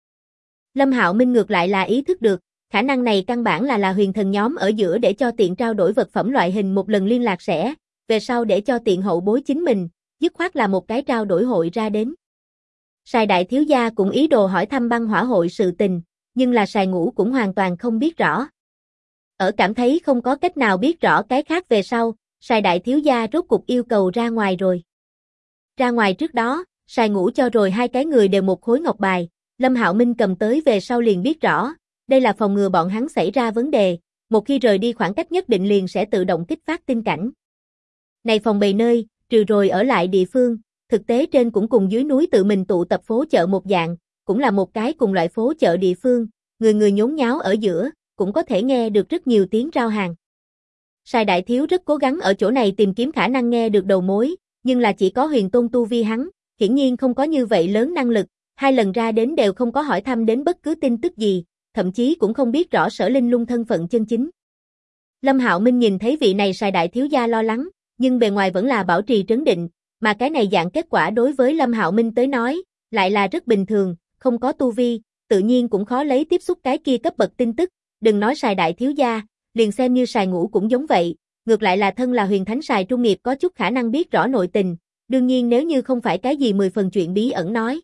Minh ngược lại là ý thức được, khả năng này căn bản là huyền thần nhóm ở giữa để cho tiện trao đổi vật phẩm loại hình một lần liên lạc sẽ, về sau để cho tiện hậu bối chính mình, dứt khoát là một cái trao đổi hội ra đến. Sài đại thiếu gia cũng ý đồ hỏi thăm băng hỏa hội sự tình, nhưng là Sài Ngũ cũng hoàn toàn không biết rõ. Ở cảm thấy không có cách nào biết rõ cái khác về sau, Sài đại thiếu gia rốt cục yêu cầu ra ngoài rồi. Ra ngoài trước đó, Sài Ngũ cho rồi 2 cái người đều một khối ngọc bài, Lâm Hạo Minh cầm tới về sau liền biết rõ, đây là phòng ngừa bọn hắn xảy ra vấn đề, một khi rời đi khoảng cách nhất định liền sẽ tự động kích phát tinh cảnh. Này phòng bày nơi, trừ rồi ở lại địa phương, thực tế trên cũng cùng dưới núi tự mình tụ tập phố chợ một dạng, cũng là một cái cùng loại phố chợ địa phương, người người nhốn nháo ở giữa, cũng có thể nghe được rất nhiều tiếng rao hàng. Sài đại thiếu rất cố gắng ở chỗ này tìm kiếm khả năng nghe được đầu mối, nhưng là chỉ có huyền tôn tu vi hắn, hiển nhiên không có như vậy lớn năng lực, 2 lần ra đến đều không có hỏi thăm đến bất cứ tin tức gì, thậm chí cũng không biết rõ Sở Linh Lung thân phận chân chính. Lâm Hạo Minh nhìn thấy vị này Sài đại thiếu gia lo lắng, nhưng bề ngoài vẫn là bảo trì trấn định, mà cái này dạng kết quả đối với Lâm Hạo Minh tới nói, lại là rất bình thường, không có tu vi, tự nhiên cũng khó lấy tiếp xúc cái kia cấp bậc tin tức, đừng nói Sài đại thiếu gia, liền xem như Sài Ngũ cũng giống vậy, ngược lại là thân là huyền thánh Sài Trung Nghiệp có chút khả năng biết rõ nội tình, đương nhiên nếu như không phải cái gì 10 phần chuyện bí ẩn nói.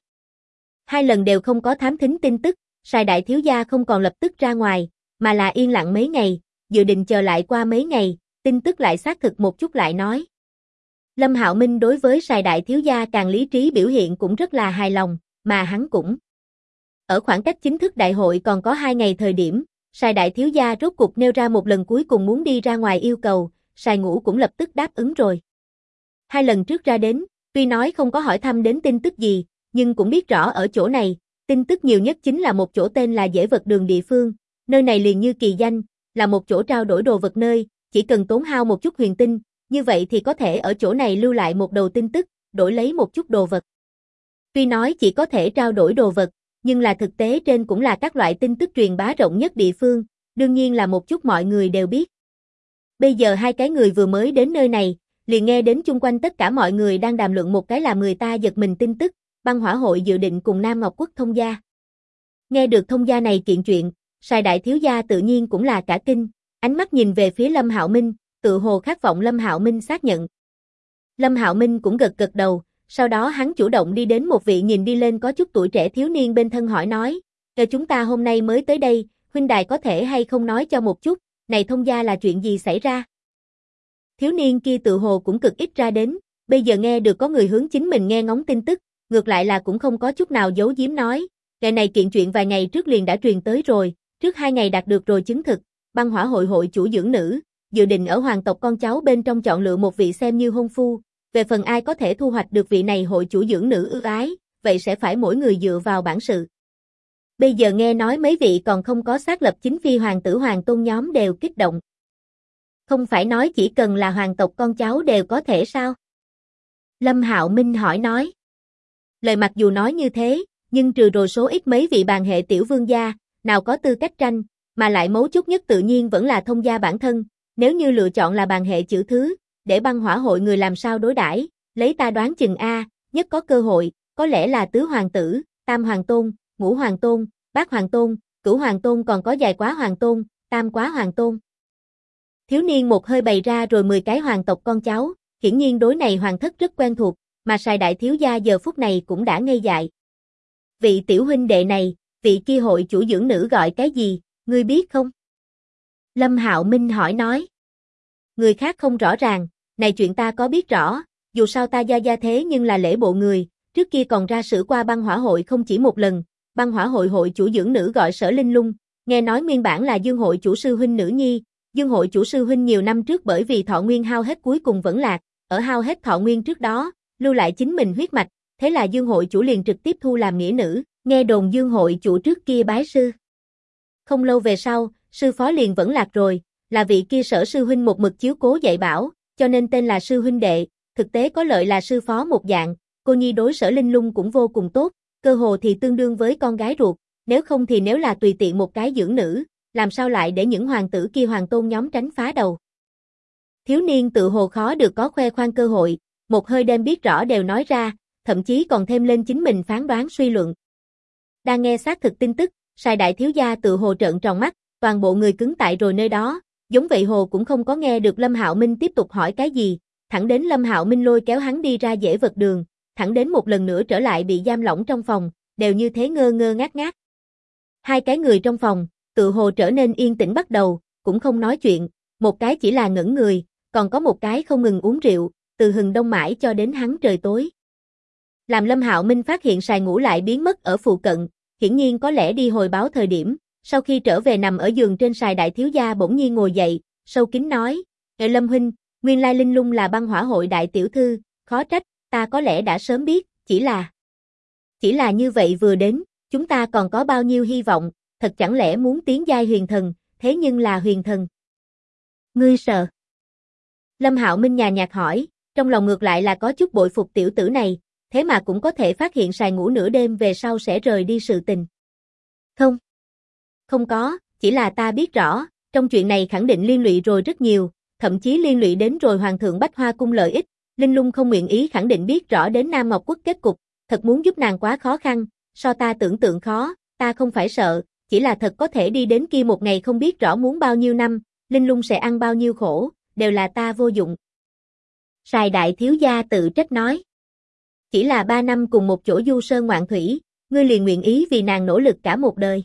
2 lần đều không có thám thính tin tức, Sài đại thiếu gia không còn lập tức ra ngoài, mà là yên lặng mấy ngày, dự định chờ lại qua mấy ngày, tin tức lại xác thực một chút lại nói. Lâm Hạo Minh đối với Sài đại thiếu gia càng lý trí biểu hiện cũng rất là hài lòng, mà hắn cũng. Ở khoảng cách chính thức đại hội còn có 2 ngày thời điểm, Sài đại thiếu gia rốt cục nêu ra một lần cuối cùng muốn đi ra ngoài yêu cầu, Sài Ngũ cũng lập tức đáp ứng rồi. 2 lần trước ra đến, tuy nói không có hỏi thăm đến tin tức gì, nhưng cũng biết rõ ở chỗ này, tin tức nhiều nhất chính là một chỗ tên là Dễ Vật Đường địa phương, nơi này liền như kỳ danh, là một chỗ trao đổi đồ vật nơi, chỉ cần tốn hao một chút huyền tinh, như vậy thì có thể ở chỗ này lưu lại một đầu tin tức, đổi lấy một chút đồ vật. Tuy nói chỉ có thể trao đổi đồ vật, nhưng là thực tế trên cũng là các loại tin tức truyền bá rộng nhất địa phương, đương nhiên là một chút mọi người đều biết. Bây giờ 2 cái người vừa mới đến nơi này, liền nghe đến chung quanh tất cả mọi người đang đàm luận một cái làm người ta giật mình tin tức, băng hỏa hội dự định cùng Nam Ngọc Quốc thông gia. Nghe được thông gia này kiện chuyện, Sài đại thiếu gia tự nhiên cũng là cả kinh, ánh mắt nhìn về phía Lâm Hạo Minh, tự hồ khát vọng Lâm Hạo Minh xác nhận. Lâm Hạo Minh cũng gật gật đầu, sau đó hắn chủ động đi đến một vị nhìn đi lên có chút tuổi trẻ thiếu niên bên thân hỏi nói, chúng ta hôm nay mới tới đây, huynh đài có thể hay không nói cho một chút, này thông gia là chuyện gì xảy ra? Thiếu niên kia tự hồ cũng cực ít ra đến, bây giờ nghe được có người hướng chính mình nghe ngóng tin tức, ngược lại là cũng không có chút nào giấu giếm nói, ngày này kiện chuyện vài ngày trước liền đã truyền tới rồi, trước 2 ngày đạt được rồi chứng thực, băng hỏa hội hội chủ dưỡng nữ, dự định ở hoàng tộc con cháu bên trong chọn lựa một vị xem như hôn phu, về phần ai có thể thu hoạch được vị này hội chủ dưỡng nữ ưu ái, vậy sẽ phải mỗi người dựa vào bản sự. Bây giờ nghe nói mấy vị còn không có xác lập chính phi hoàng tử hoàng tôn nhóm đều kích động. Không phải nói chỉ cần là hoàng tộc con cháu đều có thể sao? Lâm Hạo Minh hỏi nói. Lời mặc dù nói như thế, nhưng trừ rồi số ít mấy vị bàn hệ tiểu vương gia, nào có tư cách tranh, mà lại mấu chốt nhất tự nhiên vẫn là thông gia bản thân, nếu như lựa chọn là bàn hệ chữ thứ, để băng hỏa hội người làm sao đối đãi, lấy ta đoán chừng nhất có cơ hội, có lẽ là tứ hoàng tử, tam hoàng tôn, ngũ hoàng tôn, bát hoàng tôn, cửu hoàng tôn còn có dài quá hoàng tôn, tam quá hoàng tôn. Thiếu niên một hơi bày ra rồi 10 cái hoàng tộc con cháu, hiển nhiên đối này hoàng thất rất quen thuộc, mà Sài đại thiếu gia giờ phút này cũng đã ngây dại. Vị tiểu huynh đệ này, vị kia hội chủ dưỡng nữ gọi cái gì, ngươi biết không? Lâm Hạo Minh hỏi nói. Người khác không rõ ràng, này chuyện ta có biết rõ, dù sao ta gia thế nhưng là lễ bộ người, trước kia còn ra sử qua băng hỏa hội không chỉ một lần, băng hỏa hội hội chủ dưỡng nữ gọi Sở Linh Lung, nghe nói nguyên bản là Dương hội chủ sư huynh nữ nhi, Dương hội chủ sư huynh nhiều năm trước bởi vì thọ nguyên hao hết cuối cùng vẫn lạc, ở hao hết thọ nguyên trước đó, lưu lại chính mình huyết mạch, thế là Dương hội chủ liền trực tiếp thu làm nghĩa nữ, nghe đồn Dương hội chủ trước kia bái sư. Không lâu về sau, sư phó liền vẫn lạc rồi, là vị kia Sở sư huynh một mực chiếu cố dạy bảo, cho nên tên là sư huynh đệ, thực tế có lợi là sư phó một dạng, cô nhi đối Sở Linh Lung cũng vô cùng tốt, cơ hồ thì tương đương với con gái ruột, nếu không thì nếu là tùy tiện một cái dưỡng nữ, làm sao lại để những hoàng tử kia hoàng tôn nhóm tránh phá đầu. Thiếu niên tự hồ khó được có khoe khoang cơ hội, một hơi đem biết rõ đều nói ra, thậm chí còn thêm lên chính mình phán đoán suy luận. Đang nghe xác thực tin tức, Sài đại thiếu gia tự hồ trợn tròn mắt, toàn bộ người cứng tại rồi nơi đó, giống vậy hồ cũng không có nghe được Lâm Hạo Minh tiếp tục hỏi cái gì, thẳng đến Lâm Hạo Minh lôi kéo hắn đi ra dễ vật đường, thẳng đến một lần nữa trở lại bị giam lỏng trong phòng, đều như thế ngơ ngơ ngác ngác. Hai cái người trong phòng, tự hồ trở nên yên tĩnh bắt đầu, cũng không nói chuyện, một cái chỉ là ngẩn người, còn có một cái không ngừng uống rượu, từ hừng đông mãi cho đến hắn trời tối. Làm Lâm Hạo Minh phát hiện Sài ngủ lại biến mất ở phụ cận, hiển nhiên có lẽ đi hồi báo thời điểm, sau khi trở về nằm ở giường trên Sài đại thiếu gia bỗng nhiên ngồi dậy, sâu kín nói, Lâm huynh, nguyên lai Linh Lung là băng hỏa hội đại tiểu thư, khó trách, ta có lẽ đã sớm biết, chỉ là như vậy vừa đến, chúng ta còn có bao nhiêu hy vọng, thật chẳng lẽ muốn tiến giai huyền thần, thế nhưng là huyền thần. Ngươi sợ? Lâm Hạo Minh nhàn nhạt hỏi, trong lòng ngược lại là có chút bội phục tiểu tử này, thế mà cũng có thể phát hiện Sài ngủ nửa đêm về sau sẽ rời đi sự tình. Không có, chỉ là ta biết rõ, trong chuyện này khẳng định liên lụy rồi rất nhiều, thậm chí liên lụy đến rồi Hoàng thượng Bách Hoa Cung lợi ích, Linh Lung không nguyện ý khẳng định biết rõ đến Nam Ngọc Quốc kết cục, thật muốn giúp nàng quá khó khăn, so ta tưởng tượng khó, ta không phải sợ, chỉ là thật có thể đi đến kia một ngày không biết rõ muốn bao nhiêu năm, Linh Lung sẽ ăn bao nhiêu khổ, đều là ta vô dụng. Sài đại thiếu gia tự trách nói. Chỉ là 3 năm cùng một chỗ du sơn ngoạn thủy, ngươi liền nguyện ý vì nàng nỗ lực cả một đời.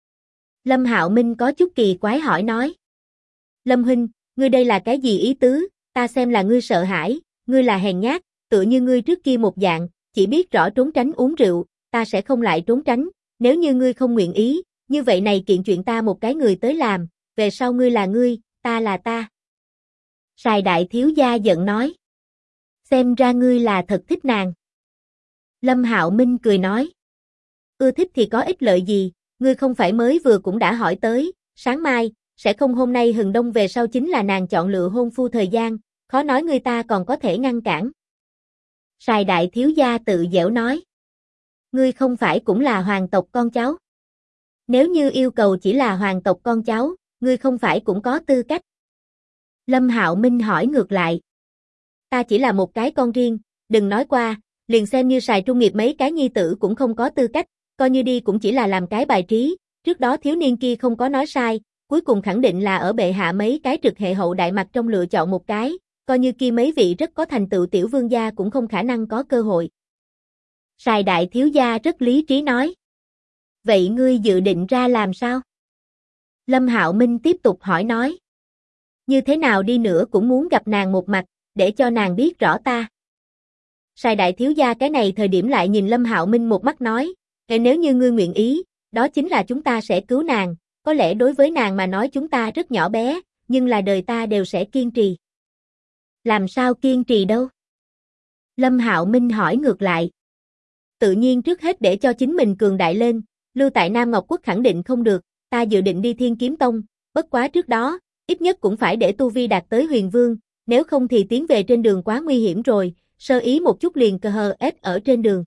Lâm Hạo Minh có chút kỳ quái hỏi nói. Lâm huynh, ngươi đây là cái gì ý tứ, ta xem là ngươi sợ hãi, ngươi là hèn nhát, tựa như ngươi trước kia một dạng, chỉ biết rõ trốn tránh uống rượu, ta sẽ không lại trốn tránh, nếu như ngươi không nguyện ý, như vậy này kiện chuyện ta một cái người tới làm, về sau ngươi là ngươi, ta là ta. Sài đại thiếu gia giận nói. Xem ra ngươi là thật thích nàng. Lâm Hạo Minh cười nói. Ưa thích thì có ích lợi gì, ngươi không phải mới vừa cũng đã hỏi tới, sáng mai, sẽ không hôm nay hừng đông về sau chính là nàng chọn lựa hôn phu thời gian, khó nói người ta còn có thể ngăn cản. Sài đại thiếu gia tự giễu nói. Ngươi không phải cũng là hoàng tộc con cháu. Nếu như yêu cầu chỉ là hoàng tộc con cháu, ngươi không phải cũng có tư cách. Lâm Hạo Minh hỏi ngược lại. Ta chỉ là một cái con riêng, đừng nói qua, liền xem như Sài Trung Nghiệp mấy cái nhi tử cũng không có tư cách, coi như đi cũng chỉ là làm cái bài trí, trước đó thiếu niên kia không có nói sai, cuối cùng khẳng định là ở bệ hạ mấy cái trực hệ hậu đại mặt trong lựa chọn một cái, coi như kia mấy vị rất có thành tựu tiểu vương gia cũng không khả năng có cơ hội. Sài đại thiếu gia rất lý trí nói. Vậy ngươi dự định ra làm sao? Lâm Hạo Minh tiếp tục hỏi nói. Như thế nào đi nữa cũng muốn gặp nàng một mặt, để cho nàng biết rõ ta. Sài đại thiếu gia cái này thời điểm lại nhìn Lâm Hạo Minh một mắt nói, nếu như ngươi nguyện ý, đó chính là chúng ta sẽ cứu nàng, có lẽ đối với nàng mà nói chúng ta rất nhỏ bé, nhưng là đời ta đều sẽ kiên trì. Làm sao kiên trì đâu? Lâm Hạo Minh hỏi ngược lại. Tự nhiên trước hết để cho chính mình cường đại lên, lưu tại Nam Ngọc Quốc khẳng định không được, ta dự định đi Thiên Kiếm Tông, bất quá trước đó, ít nhất cũng phải để tu vi đạt tới huyền vương, nếu không thì tiến về trên đường quá nguy hiểm rồi, sơ ý một chút liền cờ hờ ết ở trên đường.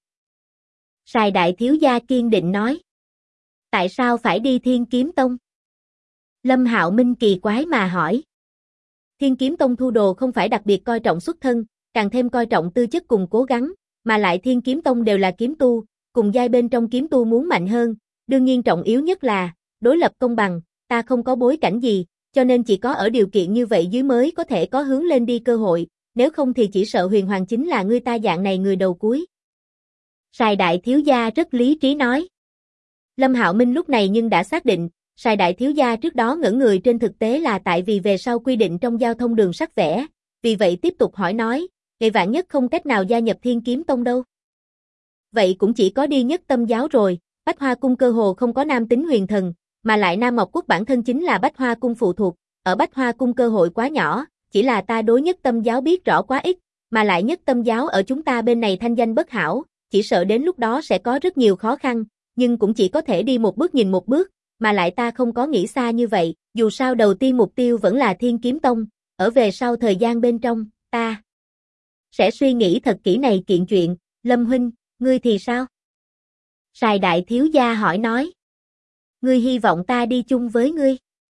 Sài đại thiếu gia kiên định nói. Tại sao phải đi Thiên Kiếm Tông? Lâm Hạo Minh kỳ quái mà hỏi. Thiên Kiếm Tông thu đồ không phải đặc biệt coi trọng xuất thân, càng thêm coi trọng tư chất cùng cố gắng, mà lại Thiên Kiếm Tông đều là kiếm tu, cùng giai bên trong kiếm tu muốn mạnh hơn, đương nhiên trọng yếu nhất là đối lập công bằng, ta không có bối cảnh gì, cho nên chỉ có ở điều kiện như vậy dưới mới có thể có hướng lên đi cơ hội, nếu không thì chỉ sợ huyền hoàng chính là ngươi ta dạng này người đầu cuối. Sài đại thiếu gia rất lý trí nói. Lâm Hạo Minh lúc này nhưng đã xác định, Sài đại thiếu gia trước đó ngẩn người trên thực tế là tại vì về sau quy định trong giao thông đường sắt vẽ, vì vậy tiếp tục hỏi nói, ngày vạn nhất không cách nào gia nhập Thiên Kiếm Tông đâu. Vậy cũng chỉ có đi Nhất Tâm giáo rồi, Bách Hoa Cung cơ hồ không có nam tính huyền thần, mà lại Nam Ngọc Quốc bản thân chính là Bách Hoa Cung phụ thuộc, ở Bách Hoa Cung cơ hội quá nhỏ, chỉ là ta đối Nhất Tâm giáo biết rõ quá ít, mà lại Nhất Tâm giáo ở chúng ta bên này thanh danh bất hảo, chỉ sợ đến lúc đó sẽ có rất nhiều khó khăn, nhưng cũng chỉ có thể đi một bước nhìn một bước, mà lại ta không có nghĩ xa như vậy, dù sao đầu tiên mục tiêu vẫn là Thiên Kiếm Tông, ở về sau thời gian bên trong, ta sẽ suy nghĩ thật kỹ này kiện chuyện, Lâm huynh, ngươi thì sao? Sài đại thiếu gia hỏi nói. Ngươi hy vọng ta đi chung với ngươi.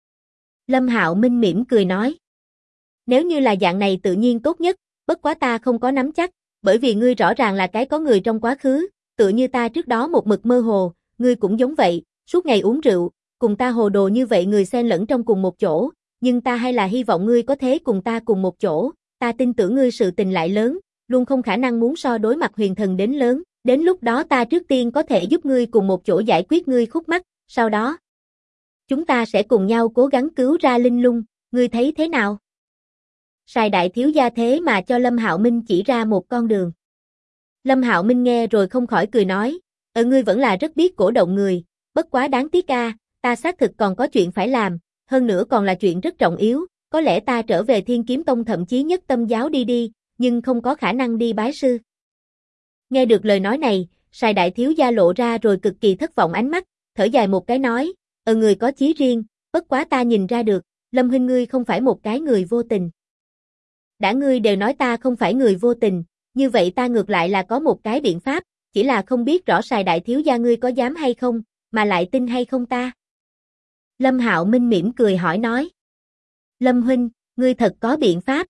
Lâm Hạo Minh mỉm cười nói. Nếu như là dạng này tự nhiên tốt nhất, bất quá ta không có nắm chắc, bởi vì ngươi rõ ràng là cái có người trong quá khứ, tựa như ta trước đó một mực mơ hồ, ngươi cũng giống vậy, suốt ngày uống rượu, cùng ta hồ đồ như vậy người xen lẫn trong cùng một chỗ, nhưng ta hay là hy vọng ngươi có thế cùng ta cùng một chỗ, ta tin tưởng ngươi sự tình lại lớn, luôn không khả năng muốn so đối mặt huyền thần đến lớn, đến lúc đó ta trước tiên có thể giúp ngươi cùng một chỗ giải quyết ngươi khúc mắc, sau đó chúng ta sẽ cùng nhau cố gắng cứu ra Linh Lung, ngươi thấy thế nào? Sài đại thiếu gia thế mà cho Lâm Hạo Minh chỉ ra một con đường. Lâm Hạo Minh nghe rồi không khỏi cười nói, ngươi vẫn là rất biết cổ động người, bất quá đáng tiếc ta xác thực còn có chuyện phải làm, hơn nữa còn là chuyện rất trọng yếu, có lẽ ta trở về Thiên Kiếm Tông thậm chí Nhất Tâm giáo đi, nhưng không có khả năng đi bái sư. Nghe được lời nói này, Sài đại thiếu gia lộ ra rồi cực kỳ thất vọng ánh mắt, thở dài một cái nói, người có chí riêng, bất quá ta nhìn ra được, Lâm huynh ngươi không phải một cái người vô tình. Đã ngươi đều nói ta không phải người vô tình, như vậy ta ngược lại là có một cái biện pháp, chỉ là không biết rõ Sài đại thiếu gia ngươi có dám hay không, mà lại tin hay không ta. Lâm Hạo Minh mỉm cười hỏi nói. Lâm huynh, ngươi thật có biện pháp.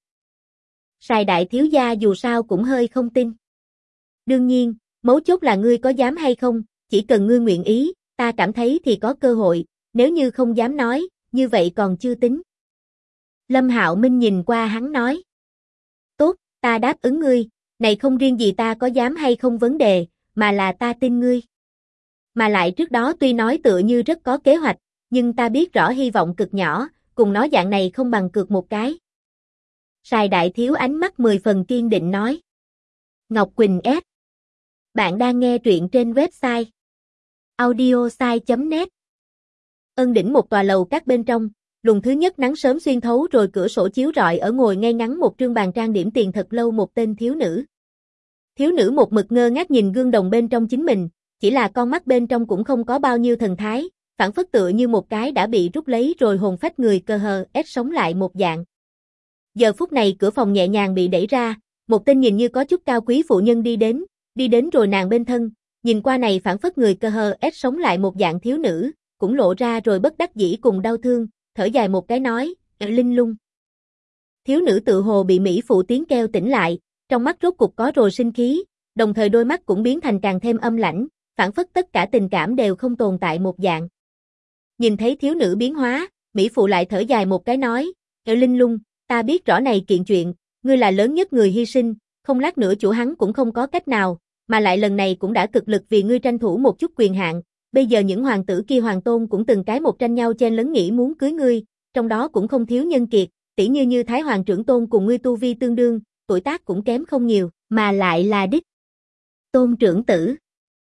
Sài đại thiếu gia dù sao cũng hơi không tin. Đương nhiên, mấu chốt là ngươi có dám hay không, chỉ cần ngươi nguyện ý, ta cảm thấy thì có cơ hội, nếu như không dám nói, như vậy còn chưa tính. Lâm Hạo Minh nhìn qua hắn nói. Tốt, ta đáp ứng ngươi, này không riêng gì ta có dám hay không vấn đề, mà là ta tin ngươi. Mà lại trước đó tuy nói tựa như rất có kế hoạch, nhưng ta biết rõ hy vọng cực nhỏ, cùng nói dạng này không bằng cược một cái. Sài đại thiếu ánh mắt 10 phần kiên định nói. Ngọc Quỳnh S. Bạn đang nghe truyện trên website audiosai.net. Ân đỉnh một tòa lầu các bên trong, luồng thứ nhất nắng sớm xuyên thấu rồi cửa sổ chiếu rọi ở ngồi ngay ngắn một trương bàn trang điểm tiền thật lâu một tên thiếu nữ. Thiếu nữ một mực ngơ ngác nhìn gương đồng bên trong chính mình, chỉ là con mắt bên trong cũng không có bao nhiêu thần thái, phản phất tựa như một cái đã bị rút lấy rồi hồn phách người cơ hờ ép sống lại một dạng. Giờ phút này cửa phòng nhẹ nhàng bị đẩy ra, một tên nhìn như có chút cao quý phụ nhân đi đến rồi nàng bên thân, nhìn qua này phản phất người cơ hờ ép sống lại một dạng thiếu nữ, cũng lộ ra rồi bất đắc dĩ cùng đau thương, thở dài một cái nói, Linh Lung. Thiếu nữ tự hồ bị mỹ phụ tiếng kêu tỉnh lại, trong mắt rốt cục có rồi sinh khí, đồng thời đôi mắt cũng biến thành càng thêm âm lãnh, phản phất tất cả tình cảm đều không tồn tại một dạng. Nhìn thấy thiếu nữ biến hóa, mỹ phụ lại thở dài một cái nói, Linh Lung, ta biết rõ này kiện chuyện, ngươi là lớn nhất người hy sinh, không lát nữa chủ hắn cũng không có cách nào, mà lại lần này cũng đã cực lực vì ngươi tranh thủ một chút quyền hạn, bây giờ những hoàng tử kia hoàng tôn cũng từng cái một tranh nhau chen lấn nghĩ muốn cưới ngươi, trong đó cũng không thiếu nhân kiệt, tỉ như Thái Hoàng trưởng tôn cùng ngươi tu vi tương đương, tuổi tác cũng kém không nhiều, mà lại là đích tôn trưởng tử.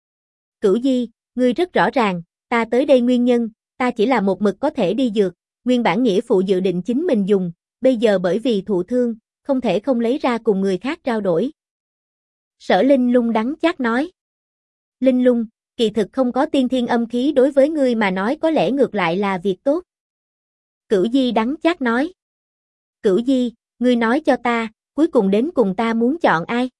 Cửu Di, ngươi rất rõ ràng, ta tới đây nguyên nhân, ta chỉ là một mực có thể đi dược, nguyên bản nghĩa phụ dự định chính mình dùng, bây giờ bởi vì thụ thương, không thể không lấy ra cùng người khác trao đổi. Sở Linh Lung đắng chát nói. Linh Lung, kỳ thực không có tiên thiên âm khí đối với ngươi mà nói có lẽ ngược lại là việc tốt. Cửu Di đắng chát nói. Cửu Di, ngươi nói cho ta, cuối cùng đến cùng ta muốn chọn ai?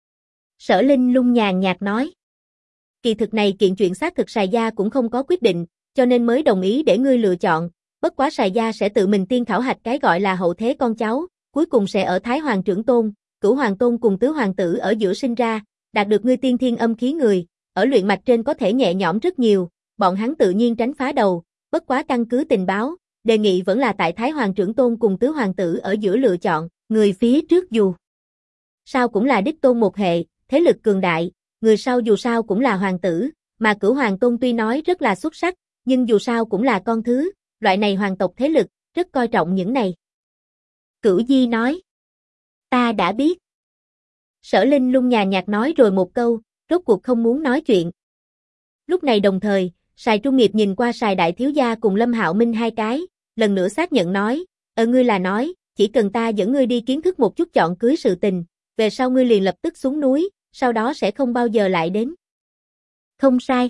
Sở Linh Lung nhàn nhạt nói. Kỳ thực này kiện chuyện xác thực Sài Gia cũng không có quyết định, cho nên mới đồng ý để ngươi lựa chọn, bất quá Sài Gia sẽ tự mình tiên khảo hạch cái gọi là hậu thế con cháu, cuối cùng sẽ ở Thái Hoàng trưởng tôn, Cửu Hoàng tôn cùng Tứ Hoàng tử ở giữa sinh ra, đạt được ngươi tiên thiên âm khí người, ở luyện mạch trên có thể nhẹ nhõm rất nhiều, bọn hắn tự nhiên tránh phá đầu, bất quá căn cứ tình báo, đề nghị vẫn là tại Thái Hoàng trưởng tôn cùng Tứ Hoàng tử ở giữa lựa chọn, người phía trước dù sao cũng là đích tôn một hệ, thế lực cường đại, người sau dù sao cũng là hoàng tử, mà Cửu Hoàng tôn tuy nói rất là xuất sắc, nhưng dù sao cũng là con thứ, loại này hoàng tộc thế lực, rất coi trọng những này. Cửu Di nói, ta đã biết. Sở Linh Lung nhàn nhạt nói rồi một câu, rốt cuộc không muốn nói chuyện. Lúc này đồng thời, Sài Trung Nghiệp nhìn qua Sài Đại Thiếu Gia cùng Lâm Hạo Minh hai cái, lần nữa xác nhận nói, ngươi là nói, chỉ cần ta dẫn ngươi đi kiến thức một chút chọn cưới sự tình, về sau ngươi liền lập tức xuống núi, sau đó sẽ không bao giờ lại đến. Không sai.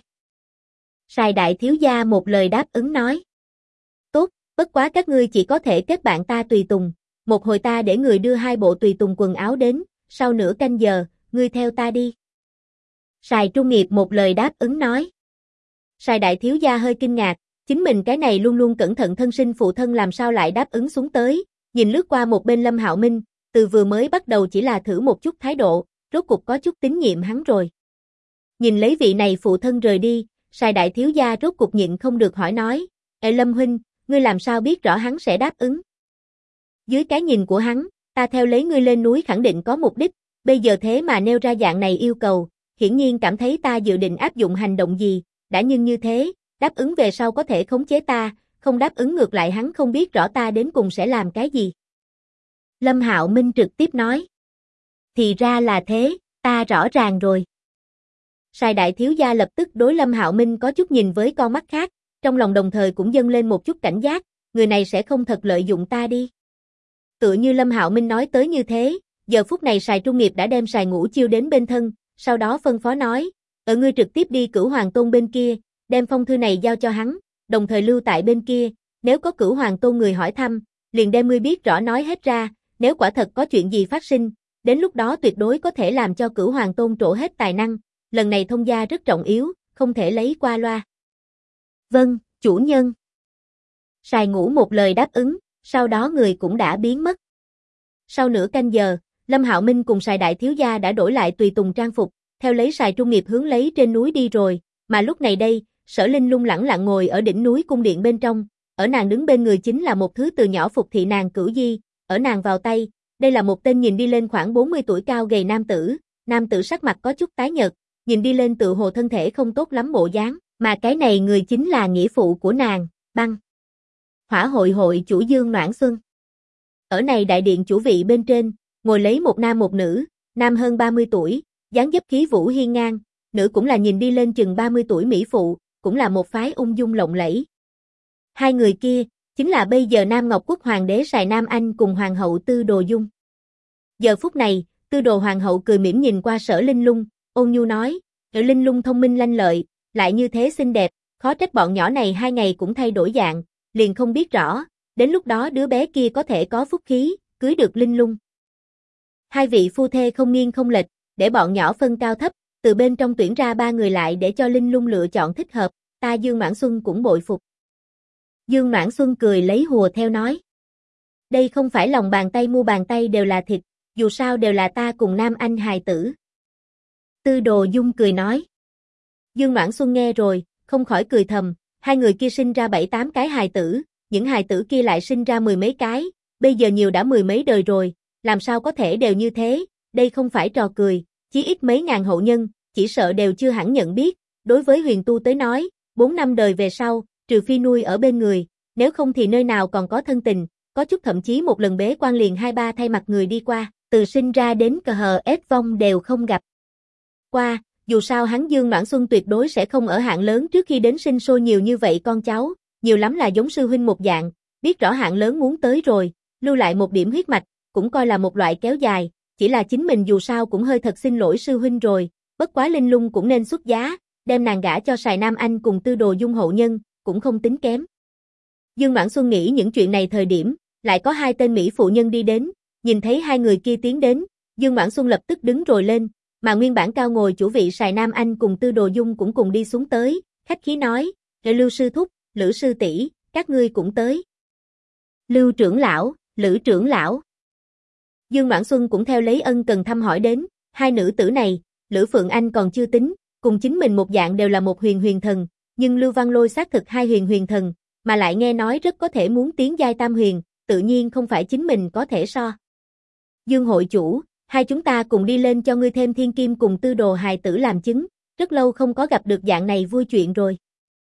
Sài Đại Thiếu Gia một lời đáp ứng nói. Tốt, bất quá các ngươi chỉ có thể kết bạn ta tùy tùng, một hồi ta để người đưa 2 bộ tùy tùng quần áo đến, sau nửa canh giờ, ngươi theo ta đi. Sài Trung Nghiệp một lời đáp ứng nói. Sài Đại Thiếu Gia hơi kinh ngạc, chính mình cái này luôn luôn cẩn thận thân sinh phụ thân làm sao lại đáp ứng xuống tới, nhìn lướt qua một bên Lâm Hạo Minh, từ vừa mới bắt đầu chỉ là thử một chút thái độ, rốt cục có chút tín nhiệm hắn rồi. Nhìn lấy vị này phụ thân rời đi, Sài Đại Thiếu Gia rốt cục nhịn không được hỏi nói, Lâm huynh, ngươi làm sao biết rõ hắn sẽ đáp ứng? Dưới cái nhìn của hắn, ta theo lấy ngươi lên núi khẳng định có mục đích, bây giờ thế mà nêu ra dạng này yêu cầu, hiển nhiên cảm thấy ta dự định áp dụng hành động gì, đã nhưng như thế, đáp ứng về sau có thể khống chế ta, không đáp ứng ngược lại hắn không biết rõ ta đến cùng sẽ làm cái gì. Lâm Hạo Minh trực tiếp nói. Thì ra là thế, ta rõ ràng rồi. Sài Đại Thiếu Gia lập tức đối Lâm Hạo Minh có chút nhìn với con mắt khác, trong lòng đồng thời cũng dâng lên một chút cảnh giác, người này sẽ không thật lợi dụng ta đi. Tựa như Lâm Hạo Minh nói tới như thế, giờ phút này Sài Trung Nghiệp đã đem Sài Ngũ Chiêu đến bên thân, sau đó phân phó nói, ngươi trực tiếp đi Cửu Hoàng Tôn bên kia, đem phong thư này giao cho hắn, đồng thời lưu tại bên kia, nếu có Cửu Hoàng Tôn người hỏi thăm, liền đem ngươi biết rõ nói hết ra, nếu quả thật có chuyện gì phát sinh, đến lúc đó tuyệt đối có thể làm cho Cửu Hoàng Tôn trổ hết tài năng, lần này thông gia rất trọng yếu, không thể lấy qua loa. Vâng, chủ nhân. Sài Ngũ một lời đáp ứng, sau đó người cũng đã biến mất. Sau nửa canh giờ, Lâm Hạo Minh cùng Sài Đại Thiếu Gia đã đổi lại tùy tùng trang phục, theo lấy Sài Trung Nghiệp hướng lấy trên núi đi rồi, mà lúc này đây, Sở Linh Lung lẳng lặng ngồi ở đỉnh núi cung điện bên trong, ở nàng đứng bên người chính là một thứ từ nhỏ phục thị nàng Cửu Di, ở nàng vào tay, đây là một tên nhìn đi lên khoảng 40 tuổi cao gầy nam tử sắc mặt có chút tái nhợt, nhìn đi lên tự hồ thân thể không tốt lắm bộ dáng, mà cái này người chính là nghĩa phụ của nàng, Băng Hỏa hội hội chủ Dương Noãn Xuân. Ở này đại điện chủ vị bên trên, ngồi lấy một nam một nữ, nam hơn 30 tuổi, dáng dấp khí vũ hiên ngang, nữ cũng là nhìn đi lên chừng 30 tuổi mỹ phụ, cũng là một phái ung dung lộng lẫy. Hai người kia, chính là bây giờ Nam Ngọc Quốc Hoàng đế Sài Nam Anh cùng Hoàng hậu Tư Đồ Dung. Giờ phút này, Tư Đồ Hoàng hậu cười mỉm nhìn qua Sở Linh Lung, ôn nhu nói, Linh Lung thông minh lanh lợi, lại như thế xinh đẹp, khó trách bọn nhỏ này 2 ngày cũng thay đổi dạng, liền không biết rõ, đến lúc đó đứa bé kia có thể có phúc khí, cưới được Linh Lung. Hai vị phu thê không nghiêng không lệch, để bọn nhỏ phân cao thấp, từ bên trong tuyển ra 3 người lại để cho Linh Lung lựa chọn thích hợp, ta Dương Noãn Xuân cũng bội phục. Dương Noãn Xuân cười lấy hùa theo nói. Đây không phải lòng bàn tay mu bàn tay đều là thịt, dù sao đều là ta cùng Nam Anh hài tử. Tư Đồ Dung cười nói. Dương Noãn Xuân nghe rồi, không khỏi cười thầm, hai người kia sinh ra 7-8 cái hài tử, những hài tử kia lại sinh ra 10 mấy cái, bây giờ nhiều đã 10 mấy đời rồi, làm sao có thể đều như thế, đây không phải trò cười, chí ít mấy ngàn hậu nhân, chỉ sợ đều chưa hẳn nhận biết, đối với huyền tu tới nói, 4 năm đời về sau, trừ phi nuôi ở bên người, nếu không thì nơi nào còn có thân tình, có chút thậm chí một lần bế quan liền 2-3 thay mặt người đi qua, từ sinh ra đến cờ hờ ết vong đều không gặp qua, dù sao hắn Dương Noãn Xuân tuyệt đối sẽ không ở hạng lớn trước khi đến sinh sôi nhiều như vậy con cháu, nhiều lắm là giống sư huynh một dạng, biết rõ hạng lớn muốn tới rồi, lưu lại một điểm huyết mạch, cũng coi là một loại kéo dài, chỉ là chính mình dù sao cũng hơi thật xin lỗi sư huynh rồi, bất quá Linh Lung cũng nên xuất giá, đem nàng gả cho Sài Nam Anh cùng Tư Đồ Dung hậu nhân, cũng không tính kém. Dương Noãn Xuân nghĩ những chuyện này thời điểm, lại có 2 tên mỹ phụ nhân đi đến, nhìn thấy 2 người kia tiến đến, Dương Noãn Xuân lập tức đứng rồi lên, mà nguyên bản cao ngồi chủ vị Sài Nam Anh cùng Tư Đồ Dung cũng cùng đi xuống tới, khách khí nói, Lưu sư thúc, Lữ sư tỷ, các ngươi cũng tới. Lưu trưởng lão, Lữ trưởng lão. Dương Noãn Xuân cũng theo lấy ân cần thăm hỏi đến, 2 nữ tử này, Lữ Phượng Anh còn chưa tính, cùng chính mình một dạng đều là một huyền thần, nhưng Lưu Văn Lôi xác thực 2 huyền thần, mà lại nghe nói rất có thể muốn tiến giai tam huyền, tự nhiên không phải chính mình có thể so. Dương hội chủ, hai chúng ta cùng đi lên cho ngươi thêm thiên kim cùng Tư Đồ hài tử làm chứng, rất lâu không có gặp được dạng này vui chuyện rồi.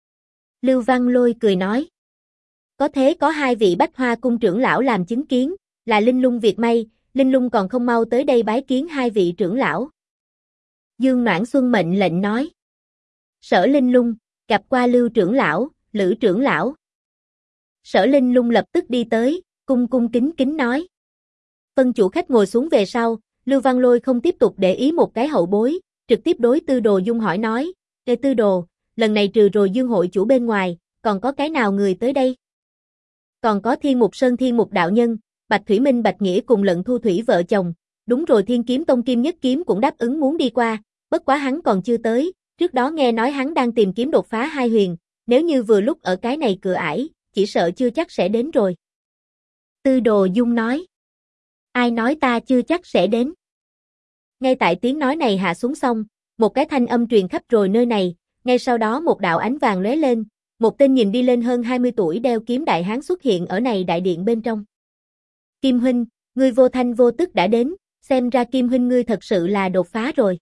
Lưu Văn Lôi cười nói. Có thế có 2 vị Bách Hoa cung trưởng lão làm chứng kiến, là Linh Lung Việt May, Linh Lung còn không mau tới đây bái kiến hai vị trưởng lão. Dương Noãn Xuân mệnh lệnh nói. Sở Linh Lung, gặp qua Lưu trưởng lão, Lữ trưởng lão. Sở Linh Lung lập tức đi tới, cung cung kính kính nói. Phân chủ khách ngồi xuống về sau, Lưu Văn Lôi không tiếp tục để ý một cái hậu bối, trực tiếp đối Tư Đồ Dung hỏi nói, Ê Tư Đồ, lần này trừ rồi Dương hội chủ bên ngoài, còn có cái nào người tới đây? Còn có Thiên Mục Sơn Thiên Mục đạo nhân, Bạch Thủy Minh Bạch Nghĩa cùng Lận Thu Thủy vợ chồng, đúng rồi Thiên Kiếm Tông Kim Nhất Kiếm cũng đáp ứng muốn đi qua, bất quá hắn còn chưa tới, trước đó nghe nói hắn đang tìm kiếm đột phá hai huyền, nếu như vừa lúc ở cái này cửa ải, chỉ sợ chưa chắc sẽ đến rồi. Tư Đồ Dung nói. Ai nói ta chưa chắc sẽ đến? Ngay tại tiếng nói này hạ xuống xong, một cái thanh âm truyền khắp rồi nơi này, ngay sau đó một đạo ánh vàng lóe lên, một tên nhìn đi lên hơn 20 tuổi đeo kiếm đại hán xuất hiện ở này đại điện bên trong. Kim huynh, ngươi vô thanh vô tức đã đến, xem ra Kim huynh ngươi thật sự là đột phá rồi.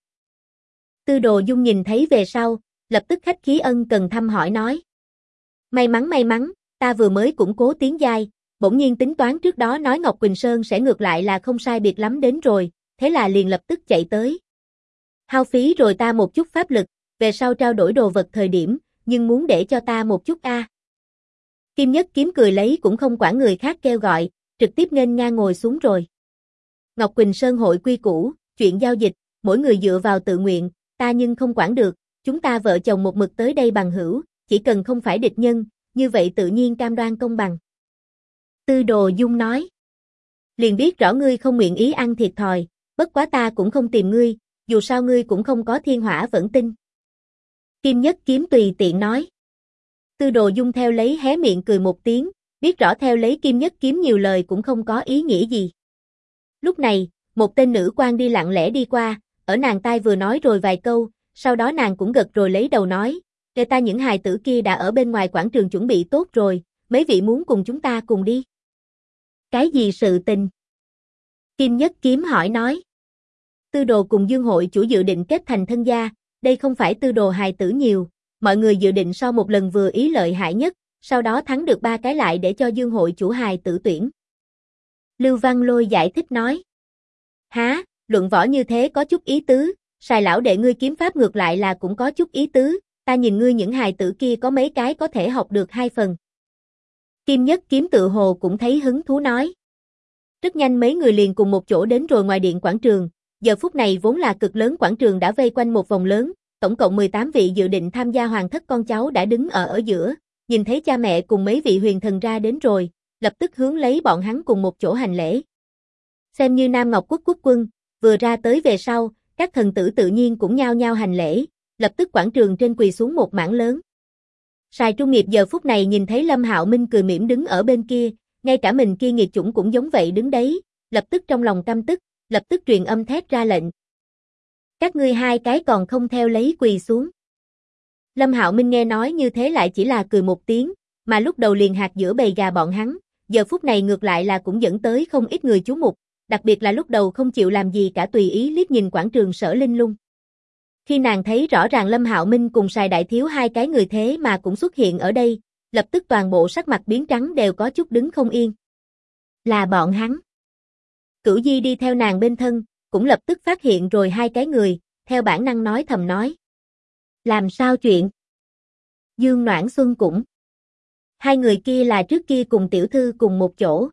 Tư Đồ Dung nhìn thấy về sau, lập tức khách khí ân cần thăm hỏi nói. May mắn, ta vừa mới củng cố tiến giai, bỗng nhiên tính toán trước đó nói Ngọc Quỳnh Sơn sẽ ngược lại là không sai biệt lắm đến rồi, thế là liền lập tức chạy tới. Hao phí rồi ta một chút pháp lực, về sau trao đổi đồ vật thời điểm, nhưng muốn để cho ta một chút a. Kim Nhất Kiếm cười lấy cũng không quản người khác kêu gọi, trực tiếp nghênh ngang ngồi xuống rồi. Ngọc Quỳnh Sơn hội quy củ, chuyện giao dịch, mỗi người dựa vào tự nguyện, ta nhưng không quản được, chúng ta vợ chồng một mực tới đây bằng hữu, chỉ cần không phải địch nhân, như vậy tự nhiên cam đoan công bằng. Tư Đồ Dung nói. Liền biết rõ ngươi không nguyện ý ăn thiệt thòi, bất quá ta cũng không tìm ngươi, dù sao ngươi cũng không có thiên hỏa vẫn tinh. Kim Nhất Kiếm tùy tiện nói. Tư Đồ Dung theo lấy hé miệng cười một tiếng, biết rõ theo lấy Kim Nhất Kiếm nhiều lời cũng không có ý nghĩa gì. Lúc này, một tên nữ quan đi lặng lẽ đi qua, ở nàng tai vừa nói rồi vài câu, sau đó nàng cũng gật rồi lấy đầu nói, để ta những hài tử kia đã ở bên ngoài quảng trường chuẩn bị tốt rồi, mấy vị muốn cùng chúng ta cùng đi. Cái gì sự tình? Kim Nhất Kiếm hỏi nói. Tư Đồ cùng Dương hội chủ dự định kết thành thân gia, đây không phải Tư Đồ hài tử nhiều, mọi người dự định so một lần vừa ý lợi hại nhất, sau đó thắng được 3 cái lại để cho Dương hội chủ hài tử tuyển. Lưu Văn Lôi giải thích nói. Há, luận võ như thế có chút ý tứ, Sài lão đệ ngươi kiếm pháp ngược lại là cũng có chút ý tứ, ta nhìn ngươi những hài tử kia có mấy cái có thể học được 2 phần. Kim Nhất Kiếm tự hồ cũng thấy hứng thú nói. Rất nhanh mấy người liền cùng một chỗ đến rồi ngoài điện quảng trường, giờ phút này vốn là cực lớn quảng trường đã vây quanh một vòng lớn, tổng cộng 18 vị dự định tham gia hoàng thất con cháu đã đứng ở giữa, nhìn thấy cha mẹ cùng mấy vị huyền thần ra đến rồi, lập tức hướng lấy bọn hắn cùng một chỗ hành lễ. Xem như Nam Ngọc Quốc quốc quân, vừa ra tới về sau, các thần tử tự nhiên cũng nhao nhao hành lễ, lập tức quảng trường trên quỳ xuống một mảng lớn. Sài Trung Nghiệp giờ phút này nhìn thấy Lâm Hạo Minh cười mỉm đứng ở bên kia, ngay cả mình kia nghiệt chủng cũng giống vậy đứng đấy, lập tức trong lòng căm tức, lập tức truyền âm thét ra lệnh. Các ngươi hai cái còn không theo lấy quỳ xuống. Lâm Hạo Minh nghe nói như thế lại chỉ là cười một tiếng, mà lúc đầu liền hạt giữa bầy gà bọn hắn, giờ phút này ngược lại là cũng dẫn tới không ít người chú mục, đặc biệt là lúc đầu không chịu làm gì cả tùy ý liếc nhìn quảng trường Sở Linh Lung. Khi nàng thấy rõ ràng Lâm Hạo Minh cùng Sài Đại Thiếu hai cái người thế mà cũng xuất hiện ở đây, lập tức toàn bộ sắc mặt biến trắng đều có chút đứng không yên. Là bọn hắn. Cửu Di đi theo nàng bên thân, cũng lập tức phát hiện rồi hai cái người, theo bản năng nói thầm nói. Làm sao chuyện? Dương Noãn Xuân cũng. Hai người kia là trước kia cùng tiểu thư cùng một chỗ.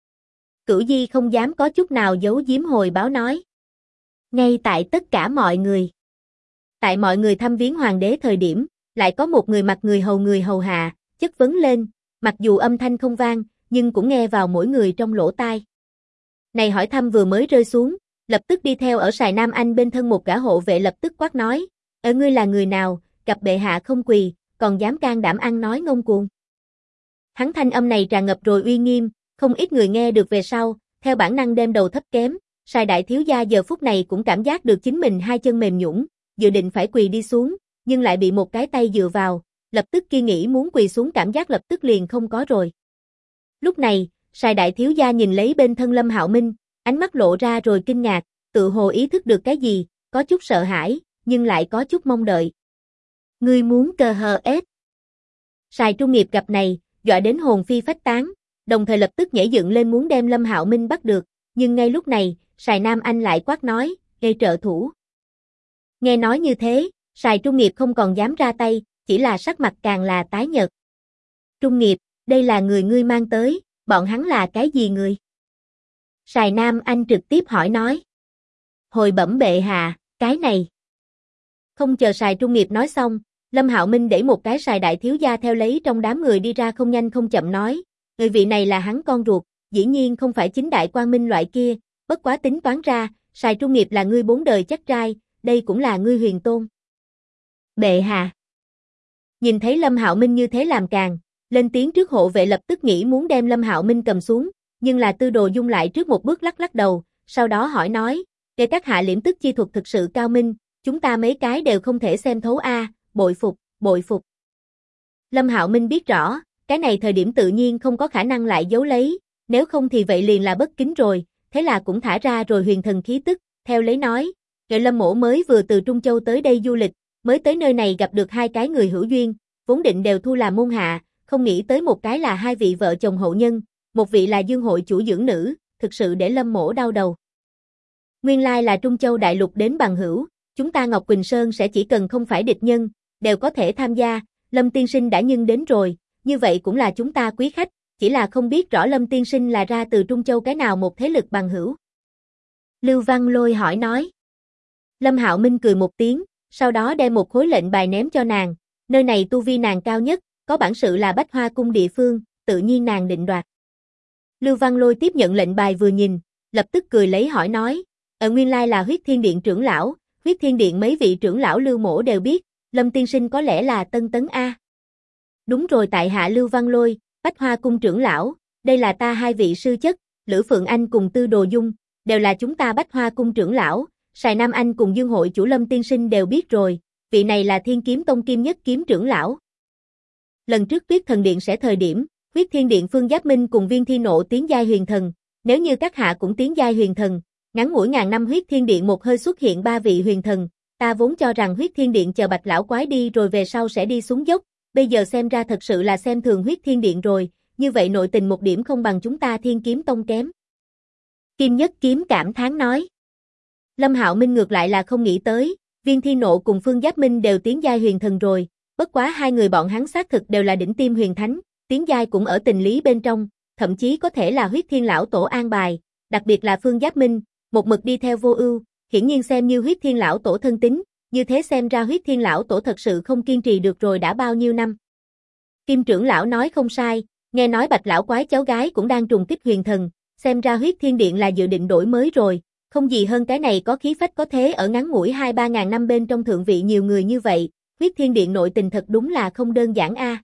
Cửu Di không dám có chút nào giấu giếm hồi báo nói. Ngay tại tất cả mọi người. Tại mọi người thăm viếng hoàng đế thời điểm, lại có một người mặc người hầu hạ, chất vấn lên, mặc dù âm thanh không vang, nhưng cũng nghe vào mỗi người trong lỗ tai. Này hỏi thăm vừa mới rơi xuống, lập tức đi theo ở Sài Nam Anh bên thân một gã hộ vệ lập tức quát nói, ở ngươi là người nào, gặp bệ hạ không quỳ, còn dám can đảm ăn nói ngông cuồng. Hắn thanh âm này tràn ngập rồi uy nghiêm, không ít người nghe được về sau, theo bản năng đem đầu thấp kém, Sài Đại Thiếu gia giờ phút này cũng cảm giác được chính mình hai chân mềm nhũn, dự định phải quỳ đi xuống, nhưng lại bị một cái tay dựa vào, lập tức kia nghĩ muốn quỳ xuống cảm giác lập tức liền không có rồi. Lúc này, Sài Đại Thiếu gia nhìn lấy bên thân Lâm Hạo Minh, ánh mắt lộ ra rồi kinh ngạc, tự hồ ý thức được cái gì, có chút sợ hãi, nhưng lại có chút mong đợi. Ngươi muốn cờ hờ ết. Sài Trung Nghiệp gặp này, dọa đến hồn phi phách tán, đồng thời lập tức nhảy dựng lên muốn đem Lâm Hạo Minh bắt được, nhưng ngay lúc này, Sài Nam Anh lại quát nói, "Ê trợ thủ." Nghe nói như thế, Sài Trung Nghiệp không còn dám ra tay, chỉ là sắc mặt càng là tái nhợt. "Trung Nghiệp, đây là người ngươi mang tới, bọn hắn là cái gì người?" Sài Nam Anh trực tiếp hỏi nói. "Hồi bẩm bệ hạ, cái này." Không chờ Sài Trung Nghiệp nói xong, Lâm Hạo Minh đẩy một cái Sài đại thiếu gia theo lấy trong đám người đi ra không nhanh không chậm nói, người vị này là hắn con ruột, dĩ nhiên không phải chính đại quang minh loại kia, bất quá tính toán ra, Sài Trung Nghiệp là ngươi 4 đời chắc trai, đây cũng là ngươi huyền tôn. Bệ hạ. Nhìn thấy Lâm Hạo Minh như thế làm càng, lên tiếng trước hộ vệ lập tức nghĩ muốn đem Lâm Hạo Minh cầm xuống, nhưng là Tư Đồ Dung lại trước một bước lắc lắc đầu, sau đó hỏi nói, để các hạ liễm tức chi thuật thực sự cao minh, chúng ta mấy cái đều không thể xem thấu a, bội phục, bội phục. Lâm Hạo Minh biết rõ, cái này thời điểm tự nhiên không có khả năng lại giấu lấy, nếu không thì vậy liền là bất kính rồi, thế là cũng thả ra rồi huyền thần khí tức, theo lấy nói, Nghệ Lâm mỗ mới vừa từ Trung Châu tới đây du lịch, mới tới nơi này gặp được 2 cái người hữu duyên, vốn định đều thu làm môn hạ, không nghĩ tới một cái là 2 vị vợ chồng hậu nhân, một vị là Dương hội chủ dưỡng nữ, thực sự để Lâm mỗ đau đầu. Nguyên lai là Trung Châu đại lục đến bằng hữu, chúng ta Ngọc Quỳnh Sơn sẽ chỉ cần không phải địch nhân, đều có thể tham gia, Lâm tiên sinh đã nhưng đến rồi, như vậy cũng là chúng ta quý khách, chỉ là không biết rõ Lâm tiên sinh là ra từ Trung Châu cái nào một thế lực bằng hữu. Lưu Văn Lôi hỏi nói. Lâm Hạo Minh cười một tiếng, sau đó đem một khối lệnh bài ném cho nàng, nơi này tu vi nàng cao nhất, có bản sự là Bách Hoa cung địa phương, tự nhiên nàng định đoạt. Lưu Văn Lôi tiếp nhận lệnh bài vừa nhìn, lập tức cười lấy hỏi nói, nguyên lai là Huyết Thiên Điện trưởng lão, Huyết Thiên Điện mấy vị trưởng lão Lưu mỗ đều biết, Lâm tiên sinh có lẽ là Tân Tấn A. Đúng rồi tại hạ Lưu Văn Lôi, Bách Hoa cung trưởng lão, đây là ta 2 vị sư chất, Lữ Phượng Anh cùng Tư Đồ Dung, đều là chúng ta Bách Hoa cung trưởng lão, Sài Nam Anh cùng Dương hội chủ Lâm tiên sinh đều biết rồi, vị này là Thiên Kiếm Tông Kim Nhất kiếm trưởng lão. Lần trước Tuyết Thần Điện sẽ thời điểm, Huyết Thiên Điện Phương Giáp Minh cùng Viên Thi Nộ tiến giai huyền thần, nếu như các hạ cũng tiến giai huyền thần, ngắn ngủi ngàn năm Huyết Thiên Điện một hơi xuất hiện 3 vị huyền thần, ta vốn cho rằng Huyết Thiên Điện chờ Bạch lão quái đi rồi về sau sẽ đi xuống dốc, bây giờ xem ra thật sự là xem thường Huyết Thiên Điện rồi, như vậy nội tình một điểm không bằng chúng ta Thiên Kiếm Tông kém. Kim Nhất kiếm cảm thán nói. Lâm Hạo Minh ngược lại là không nghĩ tới, Viên Thi Nộ cùng Phương Giáp Minh đều tiến giai huyền thần rồi, bất quá 2 người bọn hắn xác thực đều là đỉnh tiêm huyền thánh, tiến giai cũng ở tình lý bên trong, thậm chí có thể là Huyết Thiên lão tổ an bài, đặc biệt là Phương Giáp Minh, một mực đi theo Vô Ưu, hiển nhiên xem như Huyết Thiên lão tổ thân tín, như thế xem ra Huyết Thiên lão tổ thật sự không kiên trì được rồi đã bao nhiêu năm. Kim trưởng lão nói không sai, nghe nói Bạch lão quái cháu gái cũng đang trùng kích huyền thần, xem ra Huyết Thiên Điện là dự định đổi mới rồi, không gì hơn cái này có khí phách có thế ở ngắn ngủi 2-3 ngàn năm bên trong thượng vị nhiều người như vậy, Huyết Thiên Điện nội tình thật đúng là không đơn giản a.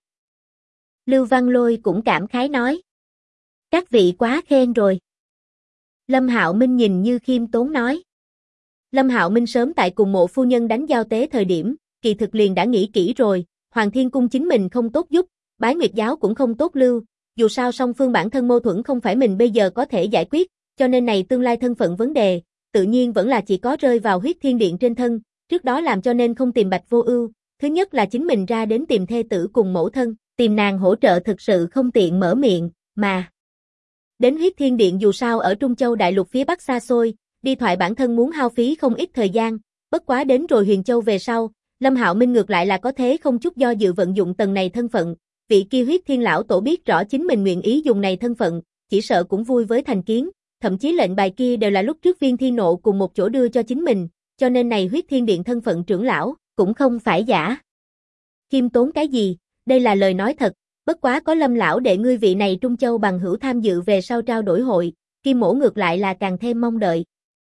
Lưu Văn Lôi cũng cảm khái nói. Các vị quá khen rồi. Lâm Hạo Minh nhìn như khiêm tốn nói. Lâm Hạo Minh sớm tại cùng Mộ phu nhân đánh giao tế thời điểm, kỳ thực liền đã nghĩ kỹ rồi, Hoàng Thiên Cung chính mình không tốt giúp, Bái Nguyệt giáo cũng không tốt lưu, dù sao song phương bản thân mâu thuẫn không phải mình bây giờ có thể giải quyết, cho nên này tương lai thân phận vấn đề, tự nhiên vẫn là chỉ có rơi vào Huyết Thiên Điện trên thân, trước đó làm cho nên không tìm Bạch Vô Ưu, thứ nhất là chính mình ra đến tìm thê tử cùng mẫu thân, tìm nàng hỗ trợ thực sự không tiện mở miệng, mà đến Huyết Thiên Điện dù sao ở Trung Châu đại lục phía bắc xa xôi, đi thoại bản thân muốn hao phí không ít thời gian, bất quá đến rồi Huyền Châu về sau, Lâm Hạo Minh ngược lại là có thế không chút do dự vận dụng tầng này thân phận, vị kia Huyết Thiên lão tổ biết rõ chính mình nguyện ý dùng này thân phận, chỉ sợ cũng vui với thành kiến, thậm chí lệnh bài kia đều là lúc trước Viên Thi Nộ cùng một chỗ đưa cho chính mình, cho nên này Huyết Thiên Điện thân phận trưởng lão cũng không phải giả. Khiêm tốn cái gì, đây là lời nói thật, bất quá có Lâm lão đệ ngươi vị này Trung Châu bằng hữu tham dự về sau trao đổi hội, Kim mỗ ngược lại là càng thêm mong đợi.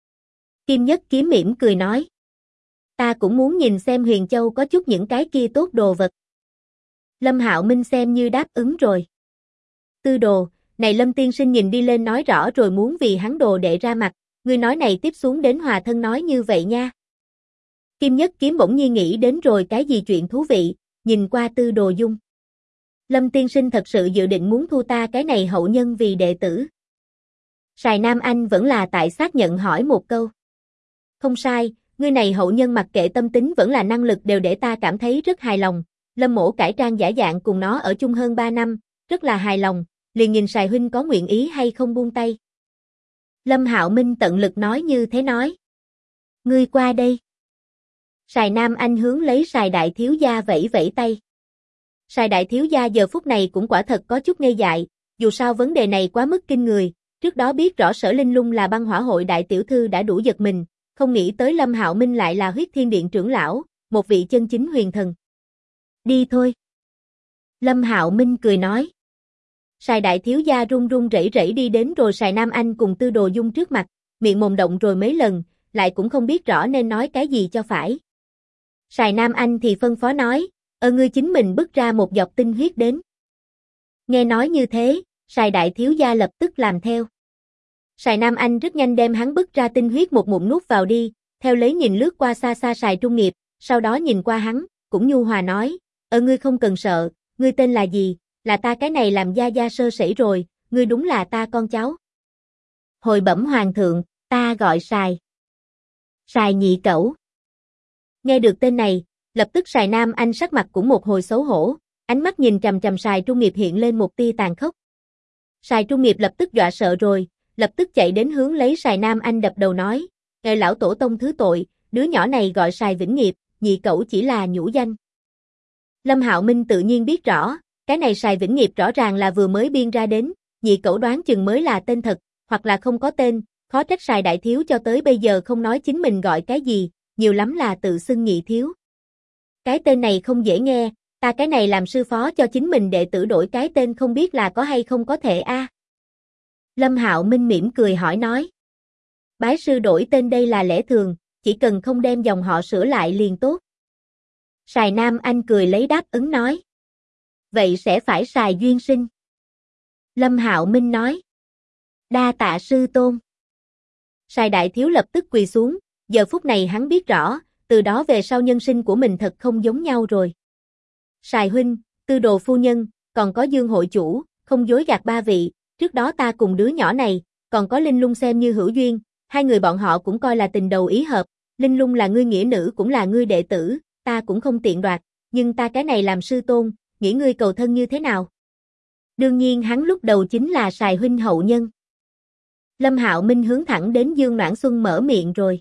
Kim Nhất kiếm mỉm cười nói. Ta cũng muốn nhìn xem Huyền Châu có chút những cái kia tốt đồ vật. Lâm Hạo Minh xem như đáp ứng rồi. Tư đồ, này Lâm tiên sinh nhìn đi lên nói rõ rồi muốn vì hắn đồ đệ ra mặt, ngươi nói này tiếp xuống đến hòa thân nói như vậy nha. Kim Nhất kiếm bỗng nhiên nghĩ đến rồi cái gì chuyện thú vị, nhìn qua Tư Đồ Dung. Lâm tiên sinh thật sự dự định muốn thu ta cái này hậu nhân vì đệ tử. Sài Nam Anh vẫn là tại xác nhận hỏi một câu. Không sai, ngươi này hậu nhân mặc kệ tâm tính vẫn là năng lực đều để ta cảm thấy rất hài lòng. Lâm mỗ cải trang giả dạng cùng nó ở chung hơn 3 năm, rất là hài lòng, liền nhìn Sài huynh có nguyện ý hay không buông tay. Lâm Hạo Minh tận lực nói như thế nói. Ngươi qua đây. Sài Nam Anh hướng lấy Sài Đại Thiếu Gia vẫy vẫy tay. Sài Đại Thiếu Gia giờ phút này cũng quả thật có chút ngây dại, dù sao vấn đề này quá mức kinh người, trước đó biết rõ Sở Linh Lung là băng hỏa hội đại tiểu thư đã đủ giật mình, không nghĩ tới Lâm Hạo Minh lại là Huyết Thiên Điện trưởng lão, một vị chân chính huyền thần. Đi thôi. Lâm Hạo Minh cười nói. Sài Đại Thiếu Gia run run rẩy rẩy đi đến rồi Sài Nam Anh cùng Tư Đồ Dung trước mặt, miệng mồm động rồi mấy lần, lại cũng không biết rõ nên nói cái gì cho phải. Sài Nam Anh thì phân phó nói, ngươi chính mình bứt ra một giọt tinh huyết đến. Nghe nói như thế, Sài Đại Thiếu Gia lập tức làm theo. Sài Nam Anh rất nhanh đem hắn bứt ra tinh huyết một ngụm nuốt vào đi, theo lấy nhìn lướt qua xa xa Sài Trung Nghiệp, sau đó nhìn qua hắn, cũng nhu hòa nói, ngươi không cần sợ, ngươi tên là gì, là ta cái này làm gia gia sơ sẩy rồi, ngươi đúng là ta con cháu. Hồi bẩm hoàng thượng, ta gọi Sài. Sài Nhị Cẩu. Nghe được tên này, lập tức Sài Nam Anh sắc mặt cũng một hồi xấu hổ, ánh mắt nhìn trầm trầm Sài Trung Nghiệp hiện lên một tia tàn khốc. Sài Trung Nghiệp lập tức dọa sợ rồi, lập tức chạy đến hướng lấy Sài Nam Anh đập đầu nói, lão tổ tông thứ tội, đứa nhỏ này gọi Sài Vĩnh Nghiệp, Nhị Cẩu chỉ là nhũ danh. Lâm Hạo Minh tự nhiên biết rõ, cái này Sài Vĩnh Nghiệp rõ ràng là vừa mới biên ra đến, Nhị Cẩu đoán chừng mới là tên thật, hoặc là không có tên, khó trách Sài Đại Thiếu cho tới bây giờ không nói chính mình gọi cái gì, nhiều lắm là tự xưng Nhị Thiếu. Cái tên này không dễ nghe, ta cái này làm sư phó cho chính mình đệ tử đổi cái tên không biết là có hay không có thể a. Lâm Hạo Minh mỉm cười hỏi nói. Bái sư đổi tên đây là lẽ thường, chỉ cần không đem dòng họ sửa lại liền tốt. Sài Nam Anh cười lấy đáp ứng nói. Vậy sẽ phải Sài Duyên Sinh. Lâm Hạo Minh nói. Đa tạ sư tôn. Sài Đại Thiếu lập tức quỳ xuống, giờ phút này hắn biết rõ, từ đó về sau nhân sinh của mình thật không giống nhau rồi. Sài huynh, Tư Đồ phu nhân, còn có Dương hội chủ, không dối gạt ba vị, trước đó ta cùng đứa nhỏ này, còn có Linh Lung xem như hữu duyên, hai người bọn họ cũng coi là tình đầu ý hợp, Linh Lung là ngươi nghĩa nữ cũng là ngươi đệ tử, ta cũng không tiện đoạt, nhưng ta cái này làm sư tôn, nghĩ ngươi cầu thân như thế nào? Đương nhiên hắn lúc đầu chính là Sài huynh hậu nhân. Lâm Hạo Minh hướng thẳng đến Dương Noãn Xuân mở miệng rồi.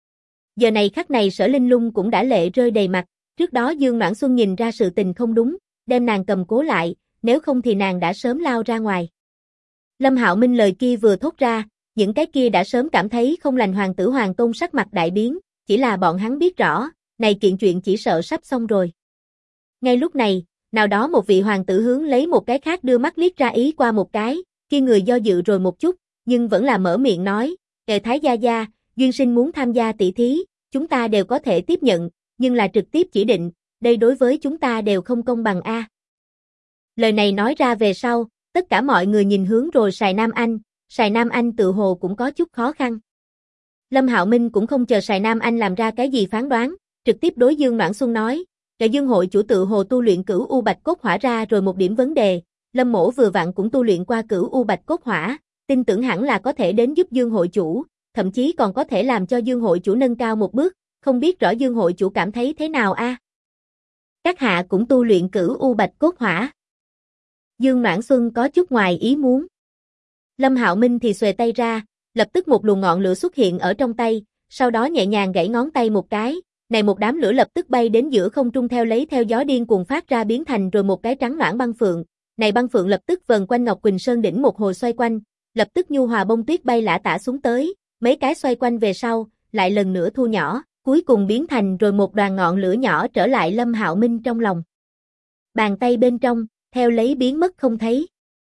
Giờ này khắc này Sở Linh Lung cũng đã lệ rơi đầy mặt, trước đó Dương Noãn Xuân nhìn ra sự tình không đúng, đem nàng cầm cố lại, nếu không thì nàng đã sớm lao ra ngoài. Lâm Hạo Minh lời kia vừa thốt ra, những cái kia đã sớm cảm thấy không lành hoàng tử hoàng tôn sắc mặt đại biến, chỉ là bọn hắn biết rõ, này kiện chuyện chỉ sợ sắp xong rồi. Ngay lúc này, nào đó một vị hoàng tử hướng lấy một cái khác đưa mắt liếc ra ý qua một cái, kia người do dự rồi một chút, nhưng vẫn là mở miệng nói, Thái gia gia, Duyên Sinh muốn tham gia tỷ thí, chúng ta đều có thể tiếp nhận, nhưng là trực tiếp chỉ định, đây đối với chúng ta đều không công bằng a. Lời này nói ra về sau, tất cả mọi người nhìn hướng rồi Sài Nam Anh tự hồ cũng có chút khó khăn. Lâm Hạo Minh cũng không chờ Sài Nam Anh làm ra cái gì phán đoán, trực tiếp đối Dương Noãn Xuân nói, Dương hội chủ tự hồ tu luyện Cửu U Bạch Cốt Hỏa ra rồi một điểm vấn đề, Lâm mỗ vừa vặn cũng tu luyện qua Cửu U Bạch Cốt Hỏa, tin tưởng hẳn là có thể đến giúp Dương hội chủ, thậm chí còn có thể làm cho Dương hội chủ nâng cao một bước, không biết rõ Dương hội chủ cảm thấy thế nào a? Các hạ cũng tu luyện Cửu U Bạch Cốt Hỏa. Dương Noãn Xuân có chút ngoài ý muốn. Lâm Hạo Minh thì xuề tay ra, lập tức một luồng ngọn lửa xuất hiện ở trong tay, sau đó nhẹ nhàng gãy ngón tay một cái, này một đám lửa lập tức bay đến giữa không trung theo gió điên cuồng phát ra biến thành rồi một cái trắng noãn băng phượng, này băng phượng lập tức vần quanh Ngọc Quỳnh Sơn đỉnh một hồi xoay quanh, lập tức nhu hòa bông tuyết bay lả tả xuống tới, mấy cái xoay quanh về sau, lại lần nữa thu nhỏ, cuối cùng biến thành rồi một đoàn ngọn lửa nhỏ trở lại Lâm Hạo Minh trong lòng. Bàn tay bên trong, theo lấy biến mất không thấy.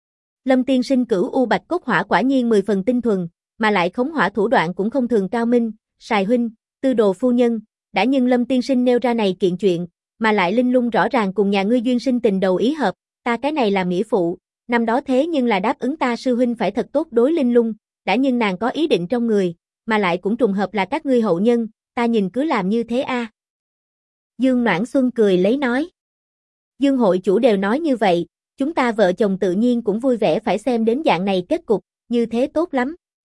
Lâm tiên sinh Cửu U Bạch Cốt Hỏa quả nhiên 10 phần tinh thuần, mà lại khống hỏa thủ đoạn cũng không thường cao minh, Sài huynh, Tư Đồ phu nhân, đã nhưng Lâm tiên sinh nêu ra này kiện chuyện, mà lại Linh Lung rõ ràng cùng nhà ngươi duyên sinh tình đầu ý hợp, ta cái này là nghĩa phụ, năm đó thế nhưng là đáp ứng ta sư huynh phải thật tốt đối Linh Lung, đã nhưng nàng có ý định trong người, mà lại cũng trùng hợp là các ngươi hậu nhân, ta nhìn cứ làm như thế a. Dương Noãn Xuân cười lấy nói. Dương hội chủ đều nói như vậy, chúng ta vợ chồng tự nhiên cũng vui vẻ phải xem đến dạng này kết cục, như thế tốt lắm.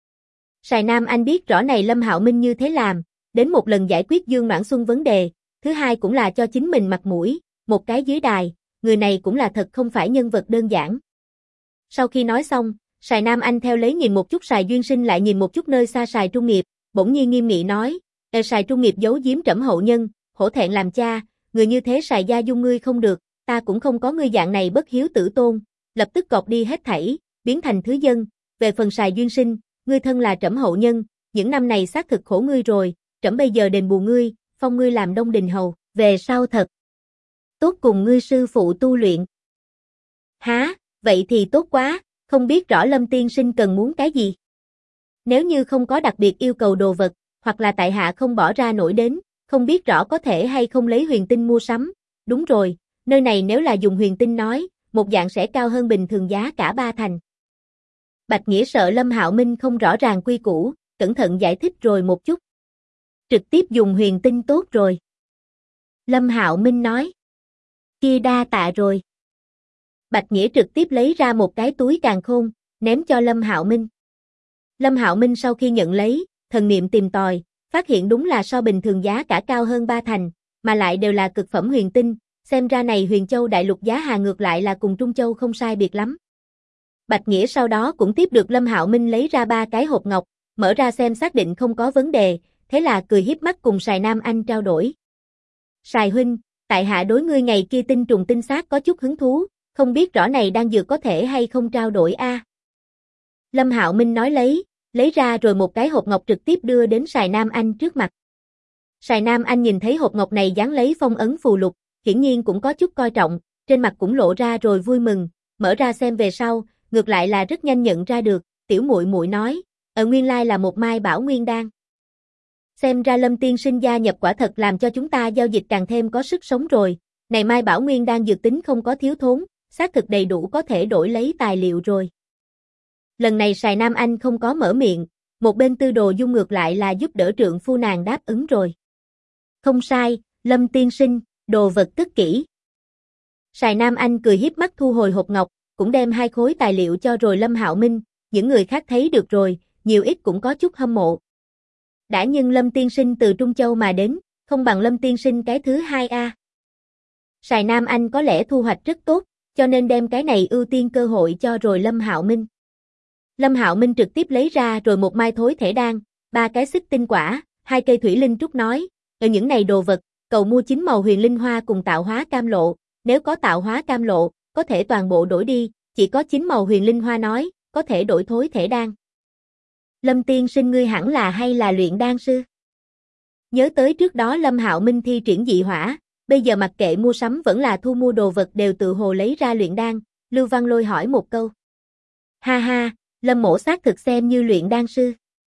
Sài Nam Anh biết rõ này Lâm Hạo Minh như thế làm, đến một lần giải quyết Dương Noãn Xuân vấn đề, thứ hai cũng là cho chính mình mặt mũi, một cái dưới đài, người này cũng là thật không phải nhân vật đơn giản. Sau khi nói xong, Sài Nam Anh theo lấy nhìn một chút Sài Duyên Sinh lại nhìn một chút nơi xa Sài Trung Nghiệp, bỗng nhiên nghiêm nghị nói, Sài Trung Nghiệp giấu giếm trẫm hậu nhân, hổ thẹn làm cha, người như thế Sài gia dung ngươi không được, ta cũng không có ngươi dạng này bất hiếu tử tôn, lập tức gọt đi hết thảy, biến thành thứ dân, về phần Sài Duyên Sinh, ngươi thân là trẫm hậu nhân, những năm này xác thực khổ ngươi rồi, trẫm bây giờ đền bù ngươi, phong ngươi làm Đông Đình hầu, về sau thật tốt cùng ngươi sư phụ tu luyện. Há, vậy thì tốt quá, không biết rõ Lâm tiên sinh cần muốn cái gì. Nếu như không có đặc biệt yêu cầu đồ vật, hoặc là tại hạ không bỏ ra nổi đến, không biết rõ có thể hay không lấy huyền tinh mua sắm. Đúng rồi, nơi này nếu là dùng huyền tinh nói, một dạng sẽ cao hơn bình thường giá cả 3 thành. Bạch Nghĩa sợ Lâm Hạo Minh không rõ ràng quy củ, cẩn thận giải thích rồi một chút. Trực tiếp dùng huyền tinh tốt rồi. Lâm Hạo Minh nói. Kia đa tạ rồi. Bạch Nghĩa trực tiếp lấy ra một cái túi càn khôn, ném cho Lâm Hạo Minh. Lâm Hạo Minh sau khi nhận lấy, thần niệm tìm tòi, phát hiện đúng là so bình thường giá cả cao hơn 3 thành, mà lại đều là cực phẩm huyền tinh, xem ra này Huyền Châu đại lục giá hàng ngược lại là cùng Trung Châu không sai biệt lắm. Bạch Nghĩa sau đó cũng tiếp được Lâm Hạo Minh lấy ra 3 cái hộp ngọc, mở ra xem xác định không có vấn đề, thế là cười hiếp mắt cùng Sài Nam Anh trao đổi. Sài huynh, tại hạ đối ngươi ngày kia tinh trùng tinh xác có chút hứng thú, không biết rõ này đang dược có thể hay không trao đổi a? Lâm Hạo Minh nói lấy ra rồi một cái hộp ngọc trực tiếp đưa đến Sài Nam Anh trước mặt. Sài Nam Anh nhìn thấy hộp ngọc này dán lấy phong ấn phù lục, hiển nhiên cũng có chút coi trọng, trên mặt cũng lộ ra rồi vui mừng, mở ra xem về sau, ngược lại là rất nhanh nhận ra được, tiểu muội muội nói, nguyên lai là một mai bảo nguyên đan. Xem ra Lâm tiên sinh gia nhập quả thật làm cho chúng ta giao dịch càng thêm có sức sống rồi, này mai bảo nguyên đan dược tính không có thiếu thốn, xác thực đầy đủ có thể đổi lấy tài liệu rồi. Lần này Sài Nam Anh không có mở miệng, một bên Tư Đồ Dung ngược lại là giúp đỡ trượng phu nàng đáp ứng rồi. Không sai, Lâm tiên sinh, đồ vật cất kỹ. Sài Nam Anh cười hiếp mắt thu hồi hộp ngọc, cũng đem 2 khối tài liệu cho rồi Lâm Hạo Minh, những người khác thấy được rồi, nhiều ít cũng có chút hâm mộ. Đã nhưng Lâm tiên sinh từ Trung Châu mà đến, không bằng Lâm tiên sinh cái thứ 2A. Sài Nam Anh có lẽ thu hoạch rất tốt, cho nên đem cái này ưu tiên cơ hội cho rồi Lâm Hạo Minh. Lâm Hạo Minh trực tiếp lấy ra rồi một mai thối thể đan, 3 cái xích tinh quả, 2 cây thủy linh trúc nói, ở những này đồ vật, cầu mua 9 màu huyền linh hoa cùng tạo hóa cam lộ, nếu có tạo hóa cam lộ, có thể toàn bộ đổi đi, chỉ có 9 màu huyền linh hoa nói, có thể đổi thối thể đan. Lâm tiên sinh ngươi hẳn là hay là luyện đan sư? Nhớ tới trước đó Lâm Hạo Minh thi triển dị hỏa, bây giờ mặc kệ mua sắm vẫn là thu mua đồ vật đều tự hồ lấy ra luyện đan, Lưu Văn Lôi hỏi một câu. Ha ha, Lâm mỗ xác thực xem như luyện đan sư.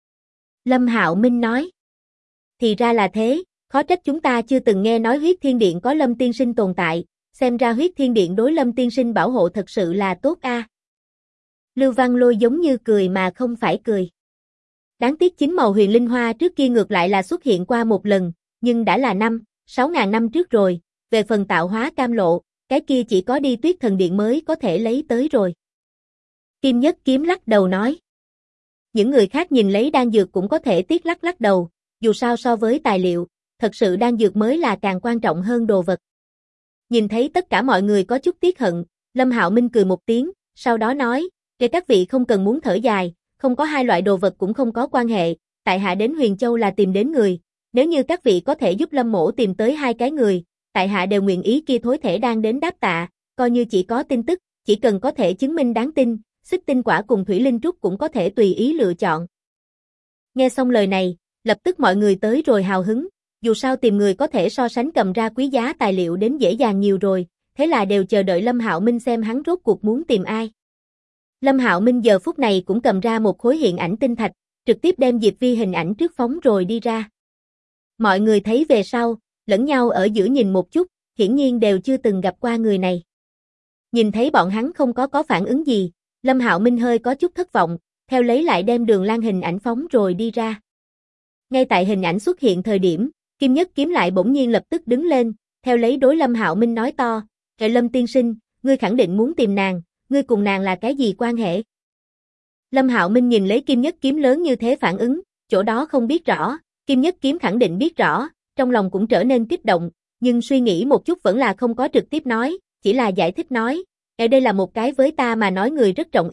Lâm Hạo Minh nói. Thì ra là thế, khó trách chúng ta chưa từng nghe nói huyết thiên điện có Lâm tiên sinh tồn tại, xem ra huyết thiên điện đối Lâm tiên sinh bảo hộ thật sự là tốt a. Lưu Văn Lôi giống như cười mà không phải cười. Đáng tiếc 9 màu huyền linh hoa trước kia ngược lại là xuất hiện qua một lần, nhưng đã là 6.000 năm trước rồi, về phần tạo hóa cam lộ, cái kia chỉ có đi Tuyết Thần Điện mới có thể lấy tới rồi. Kim Nhất Kiếm lắc đầu nói. Những người khác nhìn lấy đan dược cũng có thể tiếc lắc đầu, dù sao so với tài liệu, thật sự đan dược mới là càng quan trọng hơn đồ vật. Nhìn thấy tất cả mọi người có chút tiếc hận, Lâm Hạo Minh cười một tiếng, sau đó nói, kể các vị không cần muốn thở dài, không có 2 loại đồ vật cũng không có quan hệ, tại hạ đến Huyền Châu là tìm đến người, nếu như các vị có thể giúp Lâm mỗ tìm tới 2 cái người, tại hạ đều nguyện ý kia thối thể đang đến đáp tạ, coi như chỉ có tin tức, chỉ cần có thể chứng minh đáng tin, xích tinh quả cùng thủy linh trúc cũng có thể tùy ý lựa chọn. Nghe xong lời này, lập tức mọi người tới rồi hào hứng, dù sao tìm người có thể so sánh cầm ra quý giá tài liệu đến dễ dàng nhiều rồi, thế là đều chờ đợi Lâm Hạo Minh xem hắn rốt cuộc muốn tìm ai. Lâm Hạo Minh giờ phút này cũng cầm ra một khối hiện ảnh tinh thạch, trực tiếp đem Diệp Vi hình ảnh trước phóng rồi đi ra. Mọi người thấy về sau, lẫn nhau ở giữa nhìn một chút, hiển nhiên đều chưa từng gặp qua người này. Nhìn thấy bọn hắn không có phản ứng gì, Lâm Hạo Minh hơi có chút thất vọng, theo lấy lại đem Đường Lan hình ảnh phóng rồi đi ra. Ngay tại hình ảnh xuất hiện thời điểm, Kim Nhất Kiếm lại bỗng nhiên lập tức đứng lên, theo lấy đối Lâm Hạo Minh nói to, Lâm tiên sinh, ngươi khẳng định muốn tìm nàng, ngươi cùng nàng là cái gì quan hệ? Lâm Hạo Minh nhìn lấy Kim Nhất Kiếm lớn như thế phản ứng, chỗ đó không biết rõ, Kim Nhất Kiếm khẳng định biết rõ, trong lòng cũng trở nên kích động, nhưng suy nghĩ một chút vẫn là không có trực tiếp nói, chỉ là giải thích nói, đây là một cái với ta mà nói người rất trọng yếu,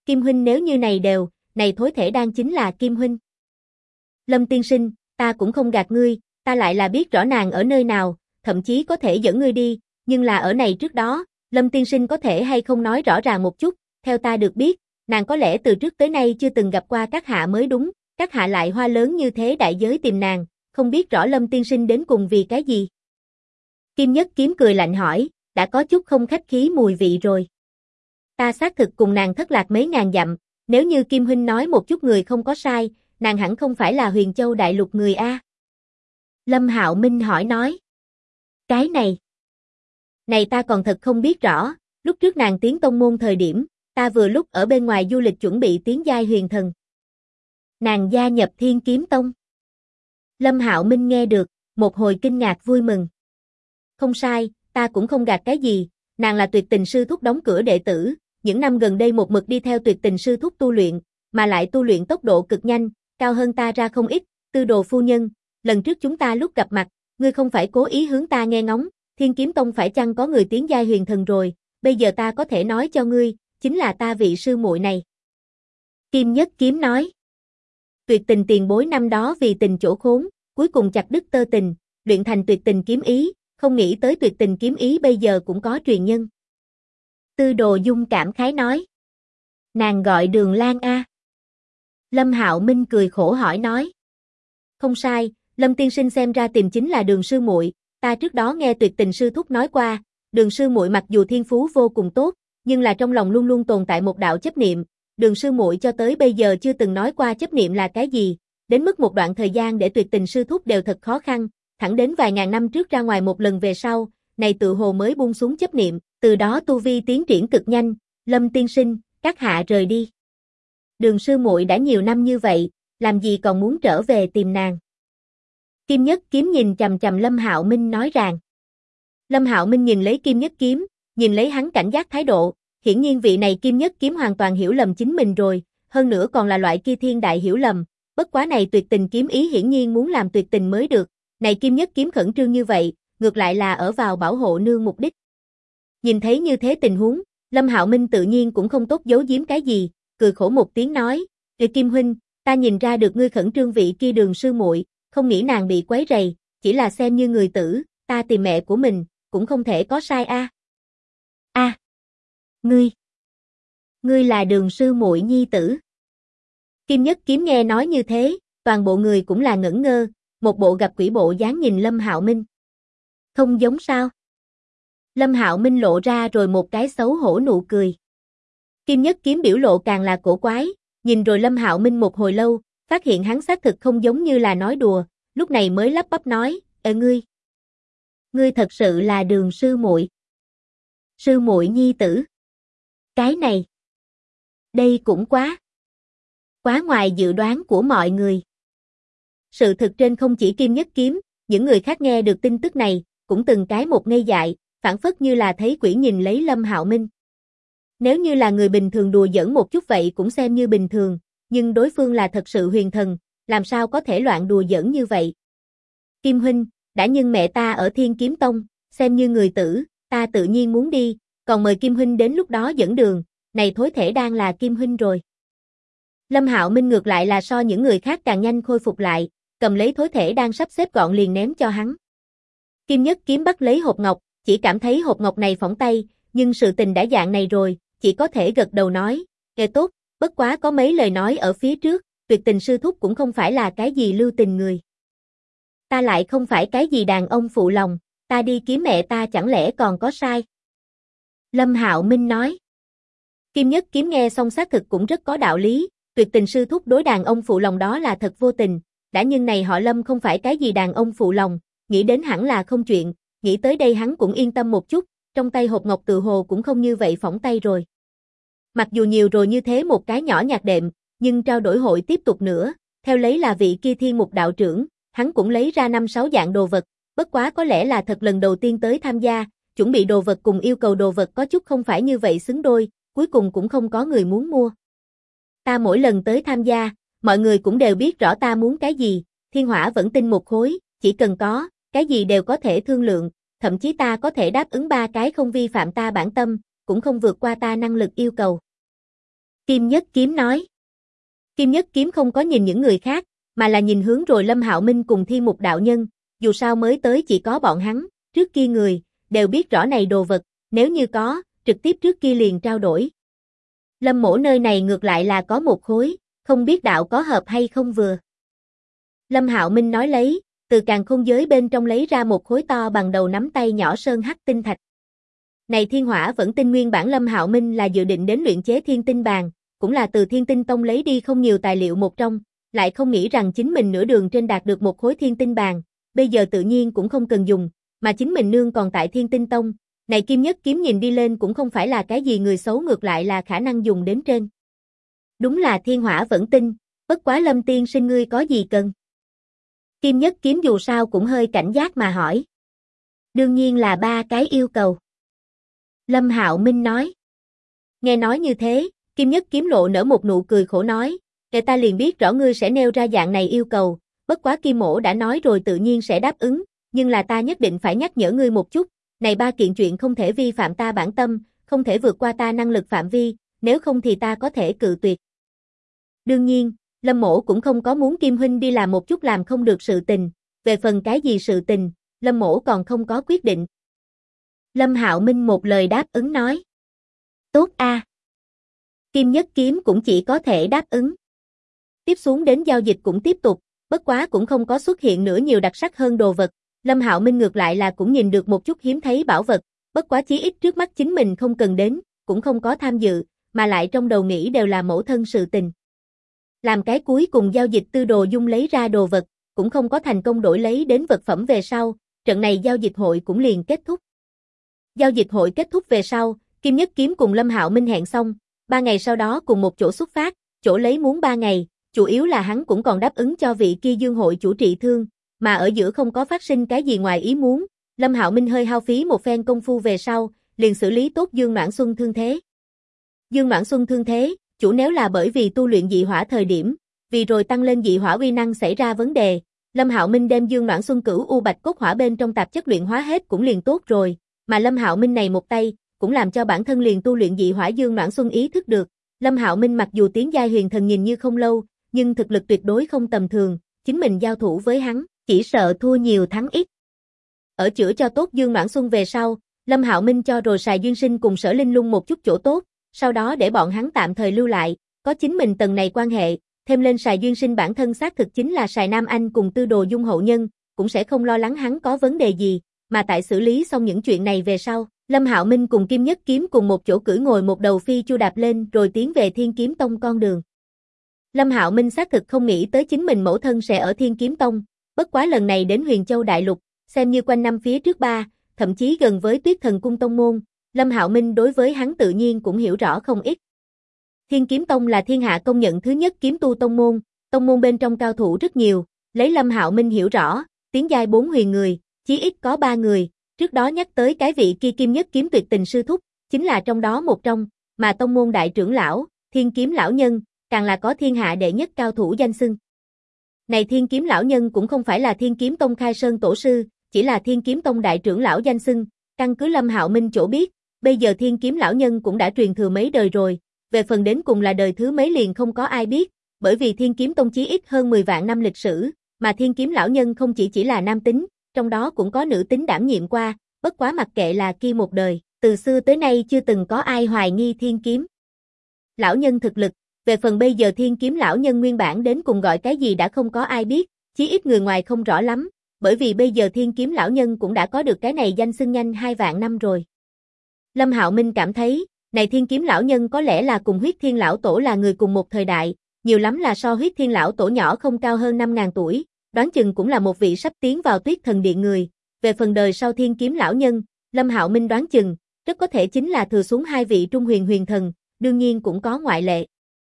Kim huynh nếu như này thối thể đan chính là Kim huynh. Lâm tiên sinh, ta cũng không gạt ngươi, ta lại là biết rõ nàng ở nơi nào, thậm chí có thể dẫn ngươi đi, nhưng là ở này trước đó, Lâm tiên sinh có thể hay không nói rõ ràng một chút, theo ta được biết, nàng có lẽ từ trước tới nay chưa từng gặp qua các hạ mới đúng, các hạ lại hoa lớn như thế đại giới tìm nàng, không biết rõ Lâm tiên sinh đến cùng vì cái gì. Kim Nhất Kiếm cười lạnh hỏi, đã có chút không khách khí mùi vị rồi. Ta xác thực cùng nàng thất lạc mấy ngàn dặm, nếu như Kim huynh nói một chút người không có sai, nàng hẳn không phải là Huyền Châu đại lục người a. Lâm Hạo Minh hỏi nói. Cái này ta còn thật không biết rõ, lúc trước nàng tiến tông môn thời điểm, ta vừa lúc ở bên ngoài du lịch chuẩn bị tiến giai huyền thần. Nàng gia nhập Thiên Kiếm Tông. Lâm Hạo Minh nghe được, một hồi kinh ngạc vui mừng. Không sai, ta cũng không gạt cái gì, nàng là Tuyệt Tình sư thúc đóng cửa đệ tử, những năm gần đây một mực đi theo Tuyệt Tình sư thúc tu luyện, mà lại tu luyện tốc độ cực nhanh, cao hơn ta ra không ít, Tư Đồ phu nhân, lần trước chúng ta lúc gặp mặt, ngươi không phải cố ý hướng ta nghe ngóng, Thiên Kiếm Tông phải chăng có người tiến giai huyền thần rồi, bây giờ ta có thể nói cho ngươi, chính là ta vị sư muội này. Kim Nhất Kiếm nói. Tuyệt Tình tiền bối năm đó vì tình chỗ khốn, cuối cùng chặt đứt tơ tình, luyện thành Tuyệt Tình kiếm ý, không nghĩ tới Tuyệt Tình kiếm ý bây giờ cũng có truyền nhân. Tư Đồ Dung cảm khái nói. Nàng gọi Đường Lan a. Lâm Hạo Minh cười khổ hỏi nói. Không sai, Lâm tiên sinh xem ra tìm chính là Đường sư muội, ta trước đó nghe Tuyệt Tình sư thúc nói qua, Đường sư muội mặc dù thiên phú vô cùng tốt, nhưng là trong lòng luôn luôn tồn tại một đạo chấp niệm, Đường sư muội cho tới bây giờ chưa từng nói qua chấp niệm là cái gì, đến mức một đoạn thời gian để Tuyệt Tình sư thúc đều thật khó khăn, thẳng đến vài ngàn năm trước ra ngoài một lần về sau, này tự hồ mới buông xuống chấp niệm, từ đó tu vi tiến triển cực nhanh, Lâm tiên sinh, các hạ rời đi. Đường sư muội đã nhiều năm như vậy, làm gì còn muốn trở về tìm nàng. Kim Nhất Kiếm nhìn chằm chằm Lâm Hạo Minh nói rằng. Lâm Hạo Minh nhìn lấy Kim Nhất Kiếm, nhìn lấy hắn cảnh giác thái độ, hiển nhiên vị này Kim Nhất Kiếm hoàn toàn hiểu lầm chính mình rồi, hơn nữa còn là loại kia thiên đại hiểu lầm, bất quá này Tuyệt Tình kiếm ý hiển nhiên muốn làm tuyệt tình mới được, này Kim Nhất Kiếm khẩn trương như vậy, ngược lại là ở vào bảo hộ nương mục đích. Nhìn thấy như thế tình huống, Lâm Hạo Minh tự nhiên cũng không tốt giấu giếm cái gì, cười khổ một tiếng nói, Kim huynh, ta nhìn ra được ngươi khẩn trương vị kia Đường sư muội, không nghĩ nàng bị quấy rầy, chỉ là xem như người tử, ta tìm mẹ của mình, cũng không thể có sai a. A, ngươi là Đường sư muội nhi tử. Kim Nhất Kiếm nghe nói như thế, toàn bộ người cũng là ngẩn ngơ, một bộ gặp quỷ bộ dáng nhìn Lâm Hạo Minh. Không giống sao? Lâm Hạo Minh lộ ra rồi một cái xấu hổ nụ cười. Kim Nhất Kiếm biểu lộ càng là cổ quái, nhìn rồi Lâm Hạo Minh một hồi lâu, phát hiện hắn xác thực không giống như là nói đùa, lúc này mới lắp bắp nói, ngươi thật sự là Đường sư muội. Sư muội nhi tử. Cái này, đây cũng quá ngoài dự đoán của mọi người. Sự thực trên không chỉ Kim Nhất Kiếm, những người khác nghe được tin tức này, cũng từng cái một ngây dại, phảng phất như là thấy quỷ nhìn lấy Lâm Hạo Minh. Nếu như là người bình thường đùa giỡn một chút vậy cũng xem như bình thường, nhưng đối phương là thật sự huyền thần, làm sao có thể loạn đùa giỡn như vậy. Kim huynh, đã nhưng mẹ ta ở Thiên Kiếm Tông, xem như người tử, ta tự nhiên muốn đi, còn mời Kim huynh đến lúc đó dẫn đường, này thối thể đang là Kim huynh rồi. Lâm Hạo Minh ngược lại là so những người khác càng nhanh khôi phục lại, cầm lấy thối thể đang sắp xếp gọn liền ném cho hắn. Kim Nhất Kiếm bắt lấy hộp ngọc, chỉ cảm thấy hộp ngọc này phỏng tay, nhưng sự tình đã dạng này rồi, chỉ có thể gật đầu nói, tốt, bất quá có mấy lời nói ở phía trước, Tuyệt Tình sư thúc cũng không phải là cái gì lưu tình người. Ta lại không phải cái gì đàn ông phụ lòng, ta đi kiếm mẹ ta chẳng lẽ còn có sai. Lâm Hạo Minh nói. Kim Nhất Kiếm nghe xong xác thực cũng rất có đạo lý, Tuyệt Tình sư thúc đối đàn ông phụ lòng đó là thật vô tình, đã nhưng này họ Lâm không phải cái gì đàn ông phụ lòng, nghĩ đến hẳn là không chuyện, nghĩ tới đây hắn cũng yên tâm một chút, trong tay hộp ngọc tự hồ cũng không như vậy phỏng tay rồi. Mặc dù nhiều rồi như thế một cái nhỏ nhạc đệm, nhưng trao đổi hội tiếp tục nữa, theo lấy là vị kia Thiên Mục đạo trưởng, hắn cũng lấy ra 5-6 dạng đồ vật, bất quá có lẽ là thật lần đầu tiên tới tham gia, chuẩn bị đồ vật cùng yêu cầu đồ vật có chút không phải như vậy xứng đôi, cuối cùng cũng không có người muốn mua. Ta mỗi lần tới tham gia, mọi người cũng đều biết rõ ta muốn cái gì, thiên hỏa vẫn tin một khối, chỉ cần có, cái gì đều có thể thương lượng, thậm chí ta có thể đáp ứng 3 cái không vi phạm ta bản tâm, cũng không vượt qua ta năng lực yêu cầu. Kim Nhất Kiếm nói. Kim Nhất Kiếm không có nhìn những người khác, mà là nhìn hướng rồi Lâm Hạo Minh cùng Thiên Mục đạo nhân, dù sao mới tới chỉ có bọn hắn, trước kia người, đều biết rõ này đồ vật, nếu như có, trực tiếp trước kia liền trao đổi. Lâm mỗ nơi này ngược lại là có một khối, không biết đạo có hợp hay không vừa. Lâm Hạo Minh nói lấy, từ càn khôn giới bên trong lấy ra một khối to bằng đầu nắm tay nhỏ sơn hắc tinh thạch. Này thiên hỏa vẫn tinh nguyên bản Lâm Hạo Minh là dự định đến luyện chế thiên tinh bàn, cũng là từ thiên tinh tông lấy đi không nhiều tài liệu một trong, lại không nghĩ rằng chính mình nửa đường trên đạt được một khối thiên tinh bàn, bây giờ tự nhiên cũng không cần dùng, mà chính mình nương còn tại thiên tinh tông, này Kim Nhất Kiếm nhìn đi lên cũng không phải là cái gì người xấu ngược lại là khả năng dùng đến trên. Đúng là thiên hỏa vẫn tinh, bất quá Lâm tiên sinh ngươi có gì cần? Kim Nhất Kiếm dù sao cũng hơi cảnh giác mà hỏi. Đương nhiên là 3 cái yêu cầu. Lâm Hạo Minh nói. Nghe nói như thế, Kim Nhất Kiếm lộ nở một nụ cười khổ nói, người ta liền biết rõ ngươi sẽ nêu ra dạng này yêu cầu, bất quá Kim mỗ đã nói rồi tự nhiên sẽ đáp ứng, nhưng là ta nhất định phải nhắc nhở ngươi một chút, này 3 kiện chuyện không thể vi phạm ta bản tâm, không thể vượt qua ta năng lực phạm vi, nếu không thì ta có thể cự tuyệt. Đương nhiên, Lâm mỗ cũng không có muốn Kim huynh đi làm một chút làm không được sự tình, về phần cái gì sự tình, Lâm mỗ còn không có quyết định. Lâm Hạo Minh một lời đáp ứng nói. Tốt a. Kim Nhất Kiếm cũng chỉ có thể đáp ứng. Tiếp xuống đến giao dịch cũng tiếp tục, bất quá cũng không có xuất hiện nữa nhiều đặc sắc hơn đồ vật, Lâm Hạo Minh ngược lại là cũng nhìn được một chút hiếm thấy bảo vật, bất quá chí ít trước mắt chính mình không cần đến, cũng không có tham dự, mà lại trong đầu nghĩ đều là mẫu thân sự tình. Làm cái cuối cùng giao dịch Tư Đồ Dung lấy ra đồ vật, cũng không có thành công đổi lấy đến vật phẩm về sau, trận này giao dịch hội cũng liền kết thúc. Giao dịch hội kết thúc về sau, Kim Nhất Kiếm cùng Lâm Hạo Minh hẹn xong, 3 ngày sau đó cùng một chỗ xuất phát, chỗ lấy muốn 3 ngày, chủ yếu là hắn cũng còn đáp ứng cho vị kia Dương hội chủ trị thương, mà ở giữa không có phát sinh cái gì ngoài ý muốn, Lâm Hạo Minh hơi hao phí một phen công phu về sau, liền xử lý tốt Dương Noãn Xuân thương thế. Dương Noãn Xuân thương thế, chủ nếu là bởi vì tu luyện dị hỏa thời điểm, vì rồi tăng lên dị hỏa uy năng xảy ra vấn đề, Lâm Hạo Minh đem Dương Noãn Xuân cửu u bạch cốt hỏa bên trong tạp chất luyện hóa hết cũng liền tốt rồi, mà Lâm Hạo Minh này một tay, cũng làm cho bản thân liền tu luyện dị hỏa Dương Noãn Xuân ý thức được, Lâm Hạo Minh mặc dù tiến giai huyền thần nhìn như không lâu, nhưng thực lực tuyệt đối không tầm thường, chính mình giao thủ với hắn, chỉ sợ thua nhiều thắng ít. Ở chữa cho tốt Dương Noãn Xuân về sau, Lâm Hạo Minh cho rồi Sài Duyên Sinh cùng Sở Linh Lung một chút chỗ tốt, sau đó để bọn hắn tạm thời lưu lại, có chính mình tầng này quan hệ, thêm lên Sài Duyên Sinh bản thân xác thực chính là Sài Nam Anh cùng Tư Đồ Dung hậu nhân, cũng sẽ không lo lắng hắn có vấn đề gì, mà tại xử lý xong những chuyện này về sau, Lâm Hạo Minh cùng Kim Nhất Kiếm cùng một chỗ cưỡi ngồi một đầu phi chu đạp lên rồi tiến về Thiên Kiếm Tông con đường. Lâm Hạo Minh xác thực không nghĩ tới chính mình mẫu thân sẽ ở Thiên Kiếm Tông, bất quá lần này đến Huyền Châu Đại Lục, xem như quanh năm phía trước 3, thậm chí gần với Tuyết Thần Cung tông môn, Lâm Hạo Minh đối với hắn tự nhiên cũng hiểu rõ không ít. Thiên Kiếm Tông là thiên hạ công nhận thứ nhất kiếm tu tông môn bên trong cao thủ rất nhiều, lấy Lâm Hạo Minh hiểu rõ, tiến giai 4 huyền người, chí ít có 3 người, trước đó nhắc tới cái vị kia Kim Nhất Kiếm tuyệt tình sư thúc, chính là trong đó một trong, mà tông môn đại trưởng lão, Thiên Kiếm lão nhân, càng là có thiên hạ đệ nhất cao thủ danh xưng. Này Thiên Kiếm lão nhân cũng không phải là Thiên Kiếm Tông khai sơn tổ sư, chỉ là Thiên Kiếm Tông đại trưởng lão danh xưng, căn cứ Lâm Hạo Minh chỗ biết, bây giờ Thiên Kiếm lão nhân cũng đã truyền thừa mấy đời rồi, về phần đến cùng là đời thứ mấy liền không có ai biết, bởi vì Thiên Kiếm Tông chí ít hơn 10 vạn năm lịch sử, mà Thiên Kiếm lão nhân không chỉ là nam tính, trong đó cũng có nữ tính đảm nhiệm qua, bất quá mặc kệ là kia một đời, từ xưa tới nay chưa từng có ai hoài nghi Thiên Kiếm lão nhân thực lực, về phần bây giờ Thiên Kiếm lão nhân nguyên bản đến cùng gọi cái gì đã không có ai biết, chí ít người ngoài không rõ lắm, bởi vì bây giờ Thiên Kiếm lão nhân cũng đã có được cái này danh xưng nhanh 2 vạn năm rồi. Lâm Hạo Minh cảm thấy, này Thiên Kiếm lão nhân có lẽ là cùng Huyết Thiên lão tổ là người cùng một thời đại, nhiều lắm là so Huyết Thiên lão tổ nhỏ không cao hơn 5.000 tuổi, đoán chừng cũng là một vị sắp tiến vào Tuyết Thần Điện người. Về phần đời sau Thiên Kiếm lão nhân, Lâm Hạo Minh đoán chừng, rất có thể chính là thừa xuống 2 vị trung huyền huyền thần, đương nhiên cũng có ngoại lệ.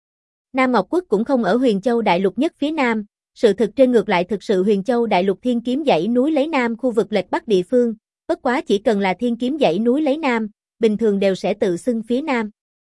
Nam Ngọc Quốc cũng không ở Huyền Châu Đại Lục nhất phía Nam, sự thực trên ngược lại thực sự Huyền Châu Đại Lục Thiên Kiếm dãy núi lấy Nam khu vực lệch Bắc địa phương, bất quá chỉ cần là Thiên Kiếm dãy núi lấy Nam, bình thường đều sẽ tự xưng phía Nam.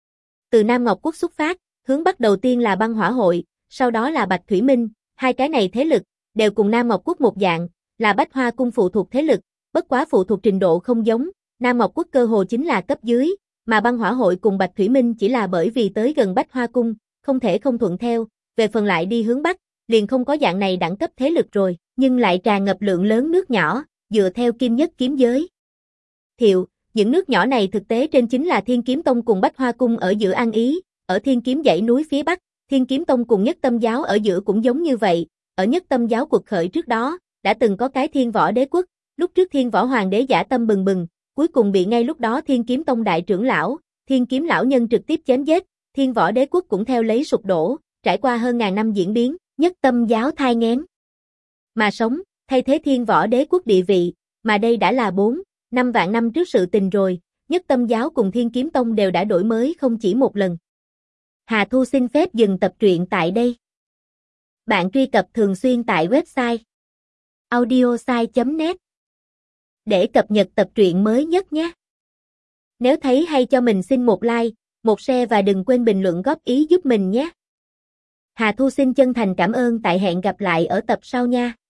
Từ Nam Ngọc Quốc xuất phát, hướng Bắc đầu tiên là Băng Hỏa Hội, sau đó là Bạch Thủy Minh, hai cái này thế lực, đều cùng Nam Ngọc Quốc một dạng, là Bách Hoa Cung phụ thuộc thế lực, bất quá phụ thuộc trình độ không giống, Nam Ngọc Quốc cơ hồ chính là cấp dưới, mà băng hỏa hội cùng Bạch Thủy Minh chỉ là bởi vì tới gần Bách Hoa Cung, không thể không thuận theo, về phần lại đi hướng Bắc, liền không có dạng này đẳng cấp thế lực rồi, nhưng lại tràn ngập lượng lớn nước nhỏ, dựa theo kim nhất kiếm giới. Thiệu, những nước nhỏ này thực tế trên chính là Thiên Kiếm Tông cùng Bách Hoa Cung ở giữa ăn ý, ở Thiên Kiếm dãy núi phía Bắc, Thiên Kiếm Tông cùng Nhất Tâm Giáo ở giữa cũng giống như vậy, ở Nhất Tâm Giáo cuộc khởi trước đó, đã từng có cái Thiên Võ Đế Quốc, lúc trước Thiên Võ Hoàng đế dã tâm bừng bừng, cuối cùng bị ngay lúc đó Thiên Kiếm Tông đại trưởng lão, Thiên Kiếm lão nhân trực tiếp chém giết, Thiên Võ Đế Quốc cũng theo lấy sụp đổ, trải qua hơn ngàn năm diễn biến, Nhất Tâm Giáo thai nghén mà sống, thay thế Thiên Võ Đế Quốc địa vị, mà đây đã là 4-5 vạn năm trước sự tình rồi, Nhất Tâm Giáo cùng Thiên Kiếm Tông đều đã đổi mới không chỉ một lần. Hà Thu xin phép dừng tập truyện tại đây. Bạn truy cập thường xuyên tại website audiosai.net để cập nhật tập truyện mới nhất nhé. Nếu thấy hay cho mình xin một like, một share và đừng quên bình luận góp ý giúp mình nhé. Hà Thu xin chân thành cảm ơn, tại hẹn gặp lại ở tập sau nha.